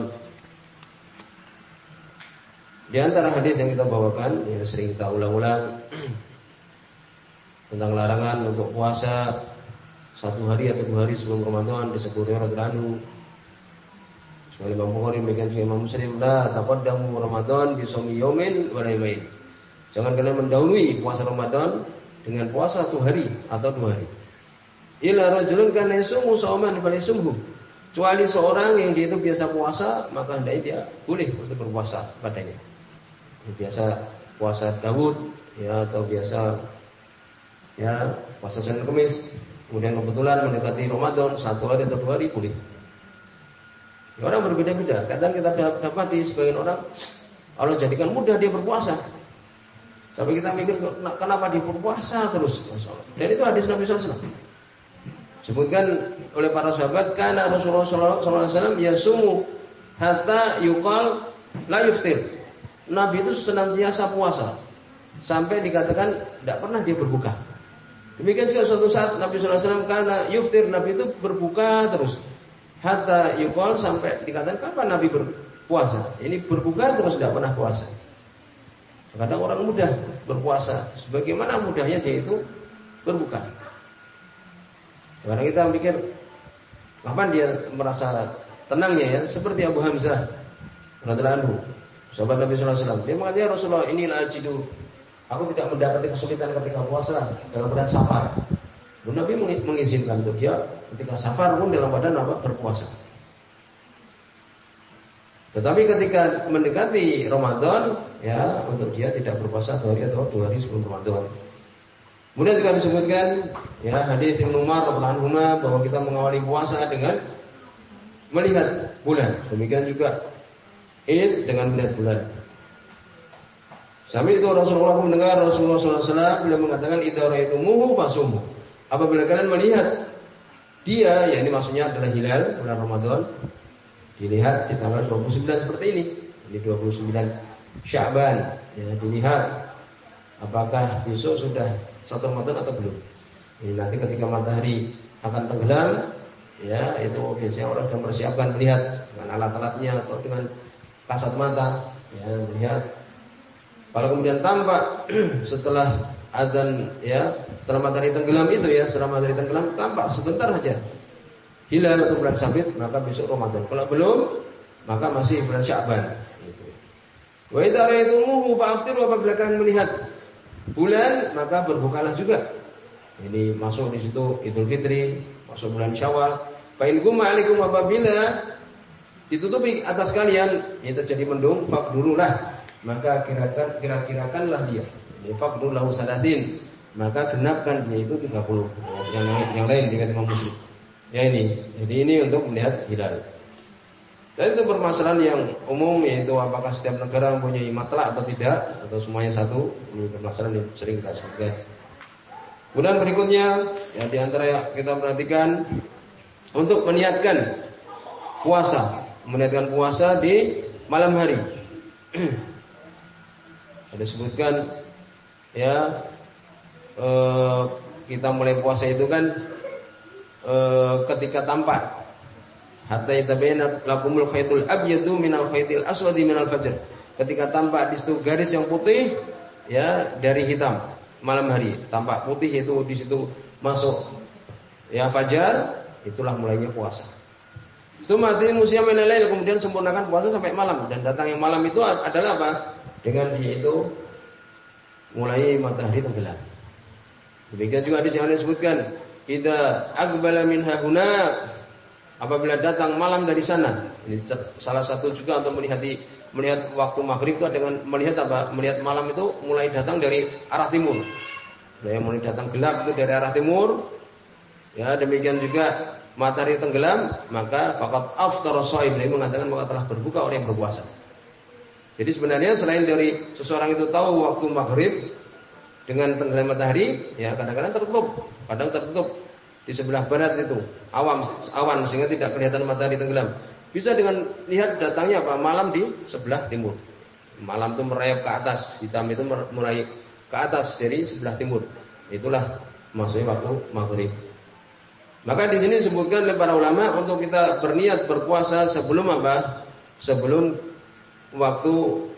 Di antara hadis yang kita bawakan yang sering kita ulang-ulang tentang larangan untuk puasa 1 hari atau 2 hari sebelum Ramadan disebut radhiyallahu. Soal Imam Bukhari demikian juga Imam Muslim, la taqaddamu Ramadan bi shaumi yaumin wa lailain. Jangan kalian mendahului puasa Ramadan dengan puasa 1 hari atau 2 hari. Illa rajulun kana yasumu shauman falyasumhu. Kecuali seorang yang dia itu biasa puasa, maka hendaknya dia boleh untuk berpuasa padanya. Biasa puasa Daud ya, atau biasa ya puasa Senin Kamis, kemudian kebetulan mendekati Ramadan 1 hari atau 2 hari boleh. Ya, orang berbeda-beda. Kadang kita dapati sebagian orang Allah jadikan mudah dia berpuasa. Sampai kita mikir kenapa dia berpuasa terus, Masya Allah. Dan itu hadis Nabi SAW. Sebutkan oleh para sahabat, karena Rasulullah SAW yasumu hatta yuqal la yuftir. Nabi itu senantiasa puasa sampai dikatakan tidak pernah dia berbuka. Demikian juga suatu saat Nabi SAW karena yuftir, Nabi itu berbuka terus. Hatta yuqal, sampai dikatakan kapan Nabi berpuasa? Ini berbuka terus tidak pernah puasa. Kadang orang mudah berpuasa, sebagaimana mudahnya dia itu berbuka. Karena kita mikir kapan dia merasa tenangnya ya, seperti Abu Hamzah radhiyallahu anhu, sahabat Nabi sallallahu alaihi wasallam. Dia mengatakan, Rasulullah, inilah ajidu, aku tidak mendapati kesulitan ketika puasa dalam keadaan safar. Nabi mengizinkan untuk dia ketika safar pun dalam keadaan berpuasa. Tetapi ketika mendekati Ramadan, ya untuk dia tidak berpuasa 1 hari atau 2 hari sebelum Ramadan. Kemudian juga disebutkan ya hadis Ibnu Umar radhiyallahu anhu bahwa kita mengawali puasa dengan melihat bulan. Demikian juga Id dengan melihat bulan. Sampai itu Rasulullah mendengar Rasulullah SAW beliau mengatakan idza ra'aitumuhu fasumhu. Apabila kalian melihat dia, ya ini maksudnya adalah hilal bulan Ramadan, dilihat di tanggal 29 seperti ini. Ini 29 Sya'ban, ya dilihat apakah besok sudah 1 Ramadan atau belum. Ini nanti ketika matahari akan tenggelam, ya itu biasanya orang sudah mempersiapkan melihat dengan alat-alatnya atau dengan kasat mata, ya melihat. Kalau kemudian tampak setelah azan ya, setelah matahari tenggelam itu ya, setelah matahari tenggelam tampak sebentar saja hilal atau bulan sabit, maka besok Ramadan. Kalau belum, maka masih bulan Sya'ban. Gitu. Wa idza ra'aytumuhu fa'aftiru, apabila kalian melihat bulan maka berbukalah juga. Ini masuk di situ Idul Fitri, masuk bulan Syawal. Fa in gumma 'alaikum, apabila ditutupi atas kalian, ya terjadi mendung, faqdurulah, maka kira-kirakanlah dia. Ini faqdur lahu salatin, maka genapkan dia itu 30. Yang lain dengan Imam Muslim. Ya ini. Jadi ini untuk melihat hilal. Dan itu permasalahan yang umum, yaitu apakah setiap negara mempunyai matlak atau tidak, atau semuanya satu. Ini permasalahan yang sering kita sebutkan. Kemudian berikutnya, yang diantara kita perhatikan untuk meniatkan puasa di malam hari. Ada disebutkan ya, kita mulai puasa itu kan ketika tampak. Hatta yatabayyana lakumul khaytul abyadu minal khaytil aswadi minal fajr. Ketika tampak di situ garis yang putih ya dari hitam malam hari, tampak putih itu di situ masuk ya fajar, itulah mulainya puasa. Itu mati musyam min al-lail, kemudian sempurnakan puasa sampai malam, dan datang yang malam itu adalah apa? Dengan yaitu mulai matahari tenggelam. Demikian juga hadis yang disebutkan, idza aqbala min hahuna, apabila datang malam dari sana. Ini salah satu juga untuk melihat waktu maghrib itu dengan melihat apa? Melihat malam itu mulai datang dari arah timur. Yang mulai datang gelap itu dari arah timur. Ya, demikian juga matahari tenggelam, maka faqad aftara shaim, mengatakan maka telah berbuka orang yang berpuasa. Jadi sebenarnya selain dari seseorang itu tahu waktu maghrib dengan tenggelam matahari, ya kadang-kadang tertutup di sebelah barat itu awan sehingga tidak kelihatan matahari tenggelam. Bisa dengan lihat datangnya apa? Malam di sebelah timur. Malam itu merayap ke atas, hitam itu mulai ke atas dari sebelah timur. Itulah maksudnya waktu maghrib. Maka di sini disebutkan oleh para ulama untuk kita berniat berpuasa sebelum apa? Sebelum waktu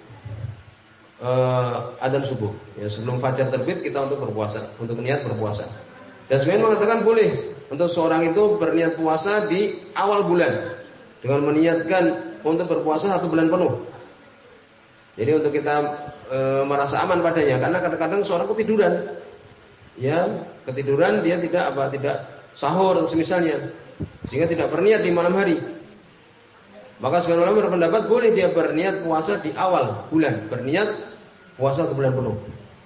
adzan subuh. Ya, sebelum fajar terbit kita untuk berpuasa, untuk niat berpuasa. Dan sebenarnya mengatakan boleh untuk seorang itu berniat puasa di awal bulan dengan meniatkan untuk berpuasa 1 bulan penuh. Jadi untuk kita merasa aman padanya, karena kadang-kadang seorang ketiduran, ya ketiduran dia tidak sahur semisalnya, sehingga tidak berniat di malam hari. Maka sebagian ulama berpendapat boleh dia berniat puasa di awal bulan, berniat puasa 1 bulan penuh.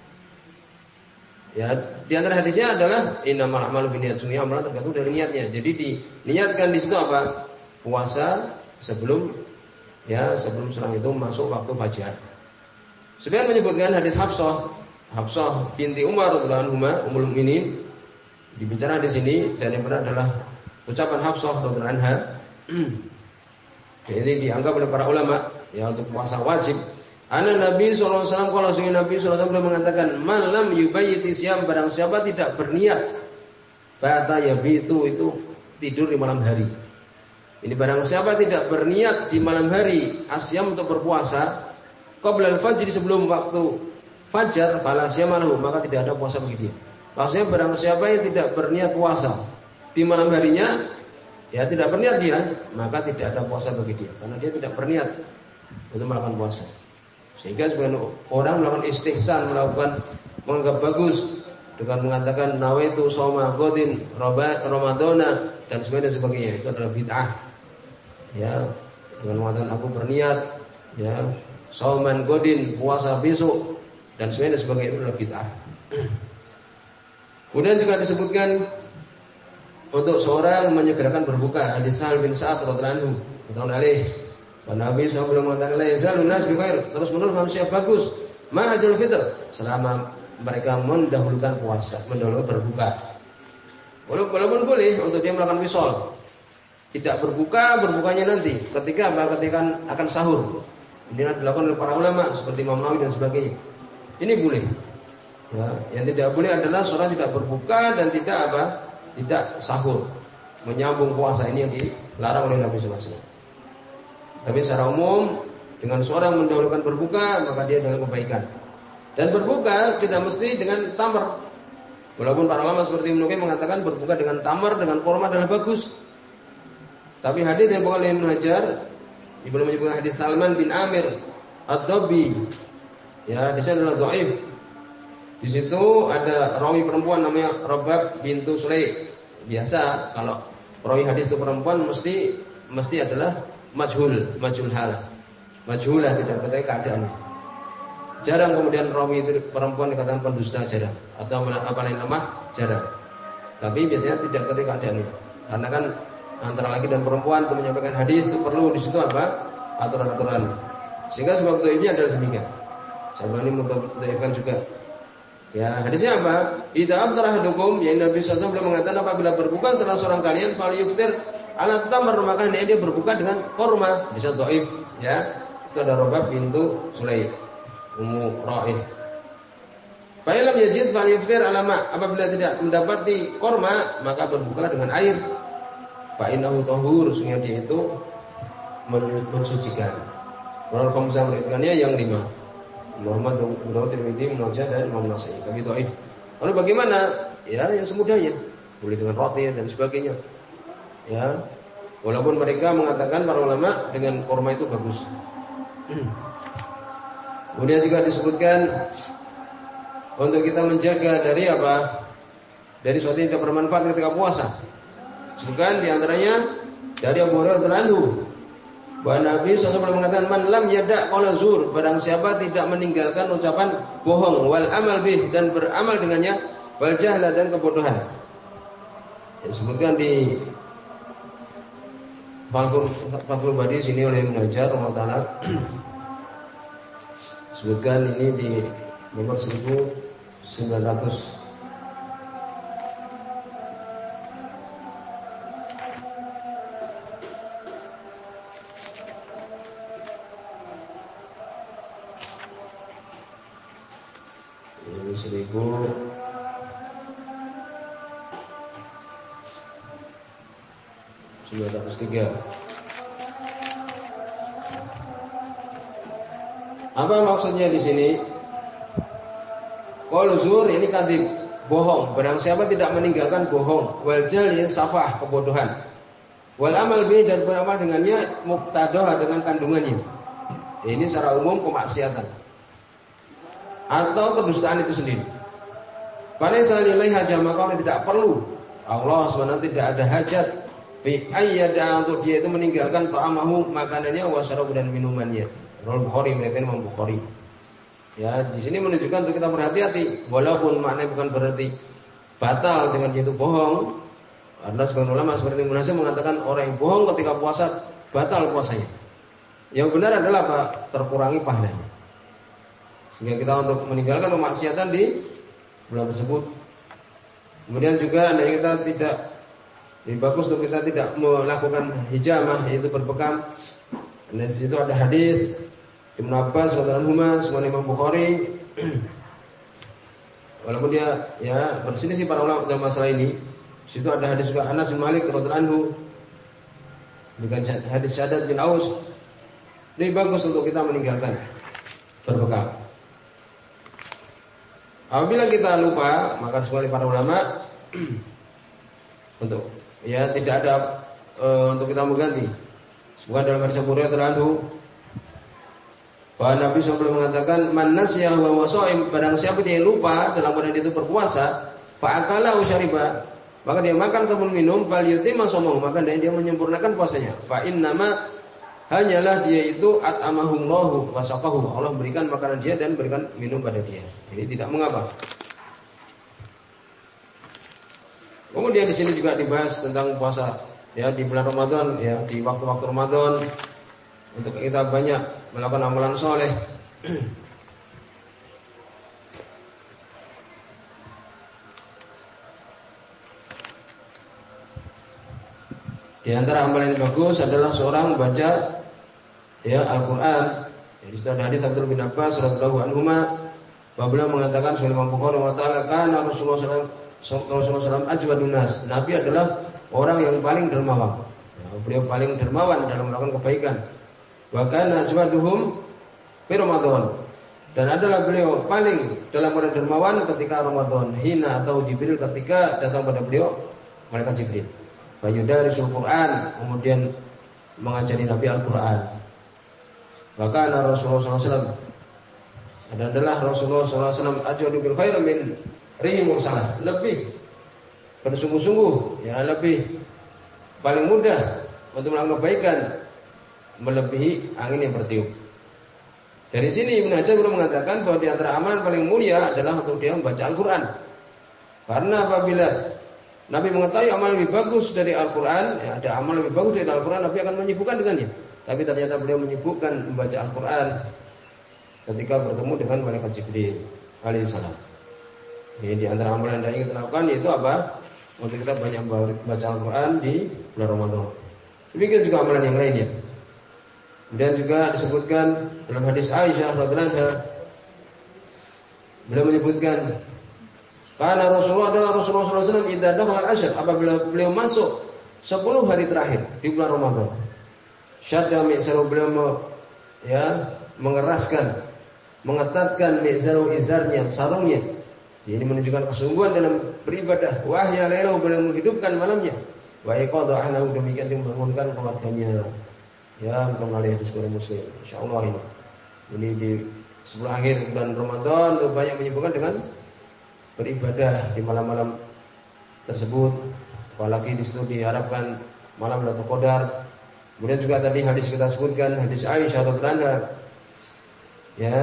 Ya, di antara hadisnya adalah innamal a'malu binniyat, semua amalan tergantung dari niatnya. Jadi diniatkan di situ apa? Puasa sebelum serang itu masuk waktu fajar. Sebenarnya menyebutkan hadis Hafsah binti Umar radhiyallahu anha, ummul mukminin, dibicara di sini, dan yang benar adalah ucapan Hafsah radhiyallahu anha. Jadi dianggap oleh para ulama ya untuk puasa wajib. Ana Nabi sallallahu alaihi wasallam, kalau Nabi sallallahu alaihi wasallam mengatakan, "Man lam yubayyiti siyam," barang siapa tidak berniat bata yabitu, itu tidur di malam hari. Ini barang siapa tidak berniat di malam hari asyam untuk berpuasa qabla al-fajr, sebelum waktu fajar, fala siyama lahu, maka tidak ada puasa bagi dia. Maksudnya barang siapa yang tidak berniat puasa di malam harinya, ya tidak berniat dia, maka tidak ada puasa bagi dia, karena dia tidak berniat untuk melakukan puasa. Sehingga sebagian orang melakukan istihsan, menganggap bagus dengan mengatakan nawaitu shauma ghadin ramadhana dan sebagainya, itu adalah bid'ah. Ya, dengan mengatakan aku berniat ya shauman ghadin, puasa besok dan sebagainya, itu adalah bid'ah. Kemudian juga disebutkan untuk seorang menyegerakan berbuka, hadis Sahal bin Sa'ad radhiyallahu anhu. Nabi SAW mengatakan la yazalun nas bi khair, terus menerus manusia bagus ma'adul fitr, selama mereka mendahulukan puasa, mendahulukan berbuka. Walaupun boleh untuk dia melakukan wisol, tidak berbukanya nanti ketika akan sahur. Ini dilakukan oleh para ulama seperti Imam Nawawi dan sebagainya. Ini boleh. Ya, yang tidak boleh adalah seorang tidak berbuka dan tidak sahur, menyambung puasa. Ini yang dilarang oleh Nabi SAW. Tapi secara umum dengan seorang mendahulukan berbuka, maka dia dengan kebaikan. Dan berbuka tidak mesti dengan tamar. Walaupun para ulama seperti Ibnu Qayyim mengatakan berbuka dengan tamar, dengan kurma adalah bagus. Tapi hadis yang dibawakan oleh Ibnu Hajar, Ibnu menyebutkan hadis Salman bin Amir Ad-Dabbi. Ya, di sana adalah dhaif. Di situ ada rawi perempuan namanya Rabab bintu Sulaik. Biasa kalau rawi hadis itu perempuan mesti adalah majhul hal. Majhulah, tidak ketahui keadaannya. Jarang kemudian rawi itu perempuan dikatakan pendusta, jarang. Atau apa lain lemah, jarang. Tapi biasanya tidak ketahui keadaannya. Karena kan antara laki dan perempuan untuk menyampaikan hadis itu perlu di situ apa? Aturan-aturan. Sehingga sebab itu ini adalah demikian. Saya ini mengatakan juga. Ya, hadisnya apa? Idza aftara ahadukum, ya Nabi sallallahu alaihi wasallam mengatakan apabila berbuka salah seorang kalian falyuftir ala tamar, maka dia berbuka dengan kurma. Bisa dhaif, ya. Itu ada Rabab bintu Sulaik, Ummu Ra'ih. Fa illam yajid falyuftir ala ma, apabila tidak mendapati kurma, maka berbukalah dengan air. Fa innahu tahur, sehingga dia itu mensucikan. Kalau kamu bisa melihatkannya yang 5. Muhammad Dawud Tirmidzi, Ibnu Majah dan Imam Nasai. Tapi dhaif. Lalu bagaimana? Ya, yang semudahnya. Boleh dengan roti dan sebagainya. Ya. Walaupun mereka mengatakan para ulama dengan kurma itu bagus. Kemudian juga disebutkan untuk kita menjaga dari apa? Dari sesuatu yang tidak bermanfaat ketika puasa. Disebutkan di antaranya dari Abu Hurairah radhiyallahu anhu bahwa Nabi SAW mengatakan man lam yada' qawla zur, barang siapa tidak meninggalkan ucapan bohong, wal amal bih, dan beramal dengannya, wal jahla, dan kebodohan. Disebutkan di Fathul Bari sini oleh Ibnu Hajar rahimahullah. Disebutkan ini di nomor 1900. Ini 1903. Apa maksudnya di sini? Qaul zur ini kadzib, bohong. Barang siapa tidak meninggalkan bohong, wal jahil safah, kebodohan. Wal amal bi, dan beramal dengannya, muqtadah, dengan kandungannya. Ini secara umum kemaksiatan atau kedustaan itu sendiri. Falaisa lillahi hajah, maka tidak perlu, Allah SWT tidak ada hajat bi ayyada, untuk dia itu meninggalkan ta'amahu, makanannya, wa syarabu, dan minumannya. Riwayat Bukhari, meriwayatkan Imam Bukhari. Ya, di sini menunjukkan untuk kita berhati-hati, walaupun maknanya bukan berarti batal dengan dia itu bohong. Karena sebagian ulama seperti Ibnu Hazm mengatakan orang yang bohong ketika puasa batal puasanya. Yang benar adalah apa? Terkurangi pahalanya. Sehingga kita untuk meninggalkan kemaksiatan di bulan tersebut. Kemudian juga kita tidak, lebih bagus untuk kita tidak melakukan hijamah, yaitu berbekam. Dan di situ ada hadis Ibnu Abbas radhiyallahu anhu, semua Imam Bukhari. Walaupun dia ya berselisih para ulama dalam masalah ini. Di situ ada hadis juga Anas bin Malik radhiyallahu anhu dengan hadis Syaddad bin Aus. Lebih bagus untuk kita meninggalkan berbekam. Apabila kita lupa, maka sesuai para ulama untuk ya tidak ada untuk kita mengganti. Semoga dalam hadis Abu Hurairah radhiyallahu anhu bahwa Nabi SAW mengatakan man nasiya wa huwa shaim, barang siapa dia lupa dalam keadaan dia itu berpuasa, fa akala wa syariba, maka dia makan ataupun minum, fal yutimma shaumahu, maka dia menyempurnakan puasanya. Fa innama, hanyalah dia itu at'amahullahu wa saqahu, Allah berikan makanan dia dan berikan minum pada dia. Ini tidak mengapa. Kemudian di sini juga dibahas tentang puasa ya di bulan Ramadan, ya di waktu-waktu Ramadan, untuk kita banyak melakukan amalan soleh. Di antara amalan yang bagus adalah seorang membaca ya Al-Quran. Jadi sudah ada hadis Abdul bin Abbas radhiyallahu anhu bahwa beliau mengatakan sebagaimana Imam Bukhari wa ta'ala kana Rasulullah SAW ajwadun nas. Nabi adalah orang yang paling dermawan. Ya, beliau paling dermawan dalam melakukan kebaikan. Wa kana ajwaduhum fi Ramadan. Dan adalah beliau paling dalam keadaan dermawan ketika Ramadan. Hina atau Jibril ketika datang pada beliau, malaikat Jibril. Fayudarisul Quran, kemudian mengajari Nabi Al-Quran. Bahkan Rasulullah SAW dan adalah Rasulullah SAW ajwadu bil khair min rihi mursalah, lebih bersungguh-sungguh, ya lebih paling mudah untuk melakukan kebaikan melebihi angin yang bertiup. Dari sini Ibnu Hajar belum mengatakan bahwa di antara amalan paling mulia adalah untuk dia membaca Al-Quran. Karena apabila Nabi mengetahui amal lebih bagus dari Al-Quran, ya, ada amal lebih bagus dari Al-Quran, Nabi akan menyibukkan dengannya. Tapi ternyata beliau menyibukkan membaca Al-Quran ketika bertemu dengan malaikat Jibril alaihissalam. Ini di antara amalan yang ingin kita lakukan yaitu apa? Untuk kita banyak membaca Al-Quran di bulan Ramadan. Demikian juga amalan yang lainnya. Dan juga disebutkan dalam hadis Aisyah radhiyallahu anha, beliau menyebutkan karena Rasulullah SAW idza dakhala al-ashr, apabila beliau masuk 10 hari terakhir di bulan Ramadan, syadda mi'zaru, beliau mengeraskan, mengetatkan mi'zaru izarnya, sarungnya. Ini menunjukkan kesungguhan dalam beribadah. Wa ahya lailahu, beliau menghidupkan malamnya. Wa iqadha ahlahu, demikian dia membangunkan keluarganya. Ya, kembali hadis Bukhari Muslim. Insyaallah ini di sebelah akhir bulan Ramadan banyak menyibukkan dengan beribadah di malam-malam tersebut. Apalagi di situ diharapkan malam Lailatul Qadar. Kemudian juga tadi hadis kita sebutkan hadis Aisyah radhiyallahu anha. Ya.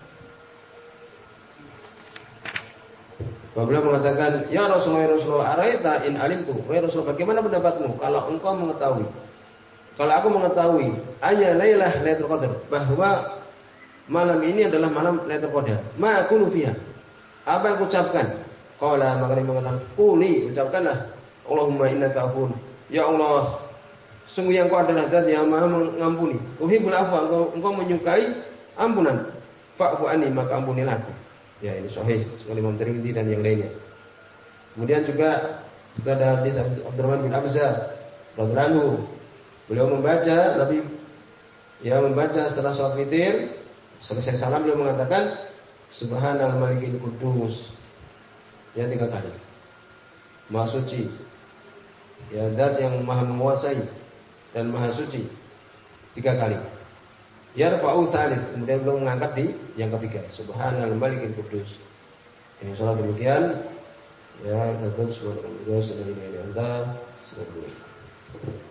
Beliau mengatakan, "Ya Rasulullah, araita in alimtu." Wahai Rasulullah, bagaimana pendapatmu kalau engkau mengetahui? Kalau aku mengetahui ayat Lailatul Qadar, bahwa malam ini adalah malam Lailatul Qadar, ma aqulu fiha, apa yang aku ucapkan? Qala, maka dia mengatakan, quli, ucapkanlah, Allahumma innaka afuwun, ya Allah, sungguh yang Kau adalah Zat yang Maha mengampuni. Tuhibbul afwa, engkau menyukai ampunan. Fa'fu anni, maka ampunilah aku. Ya, ini sahih sekali Imam Tirmidzi dan yang lainnya. Kemudian juga ada hadis Abdurrahman bin Abza radhiyallahu anhu. Beliau membaca, Nabi membaca setelah sholat witir, selesai salam beliau mengatakan Subhanal Malikil Quddus, ya 3 kali. Maha suci, ya Zat yang maha menguasai dan maha suci, 3 kali. Yarfa'u tsalis, kemudian beliau mengangkat di yang ketiga, Subhanal Malikil Quddus. Ini salat demikian, ya, tetap subhanallah, subhanallah, subhanallah.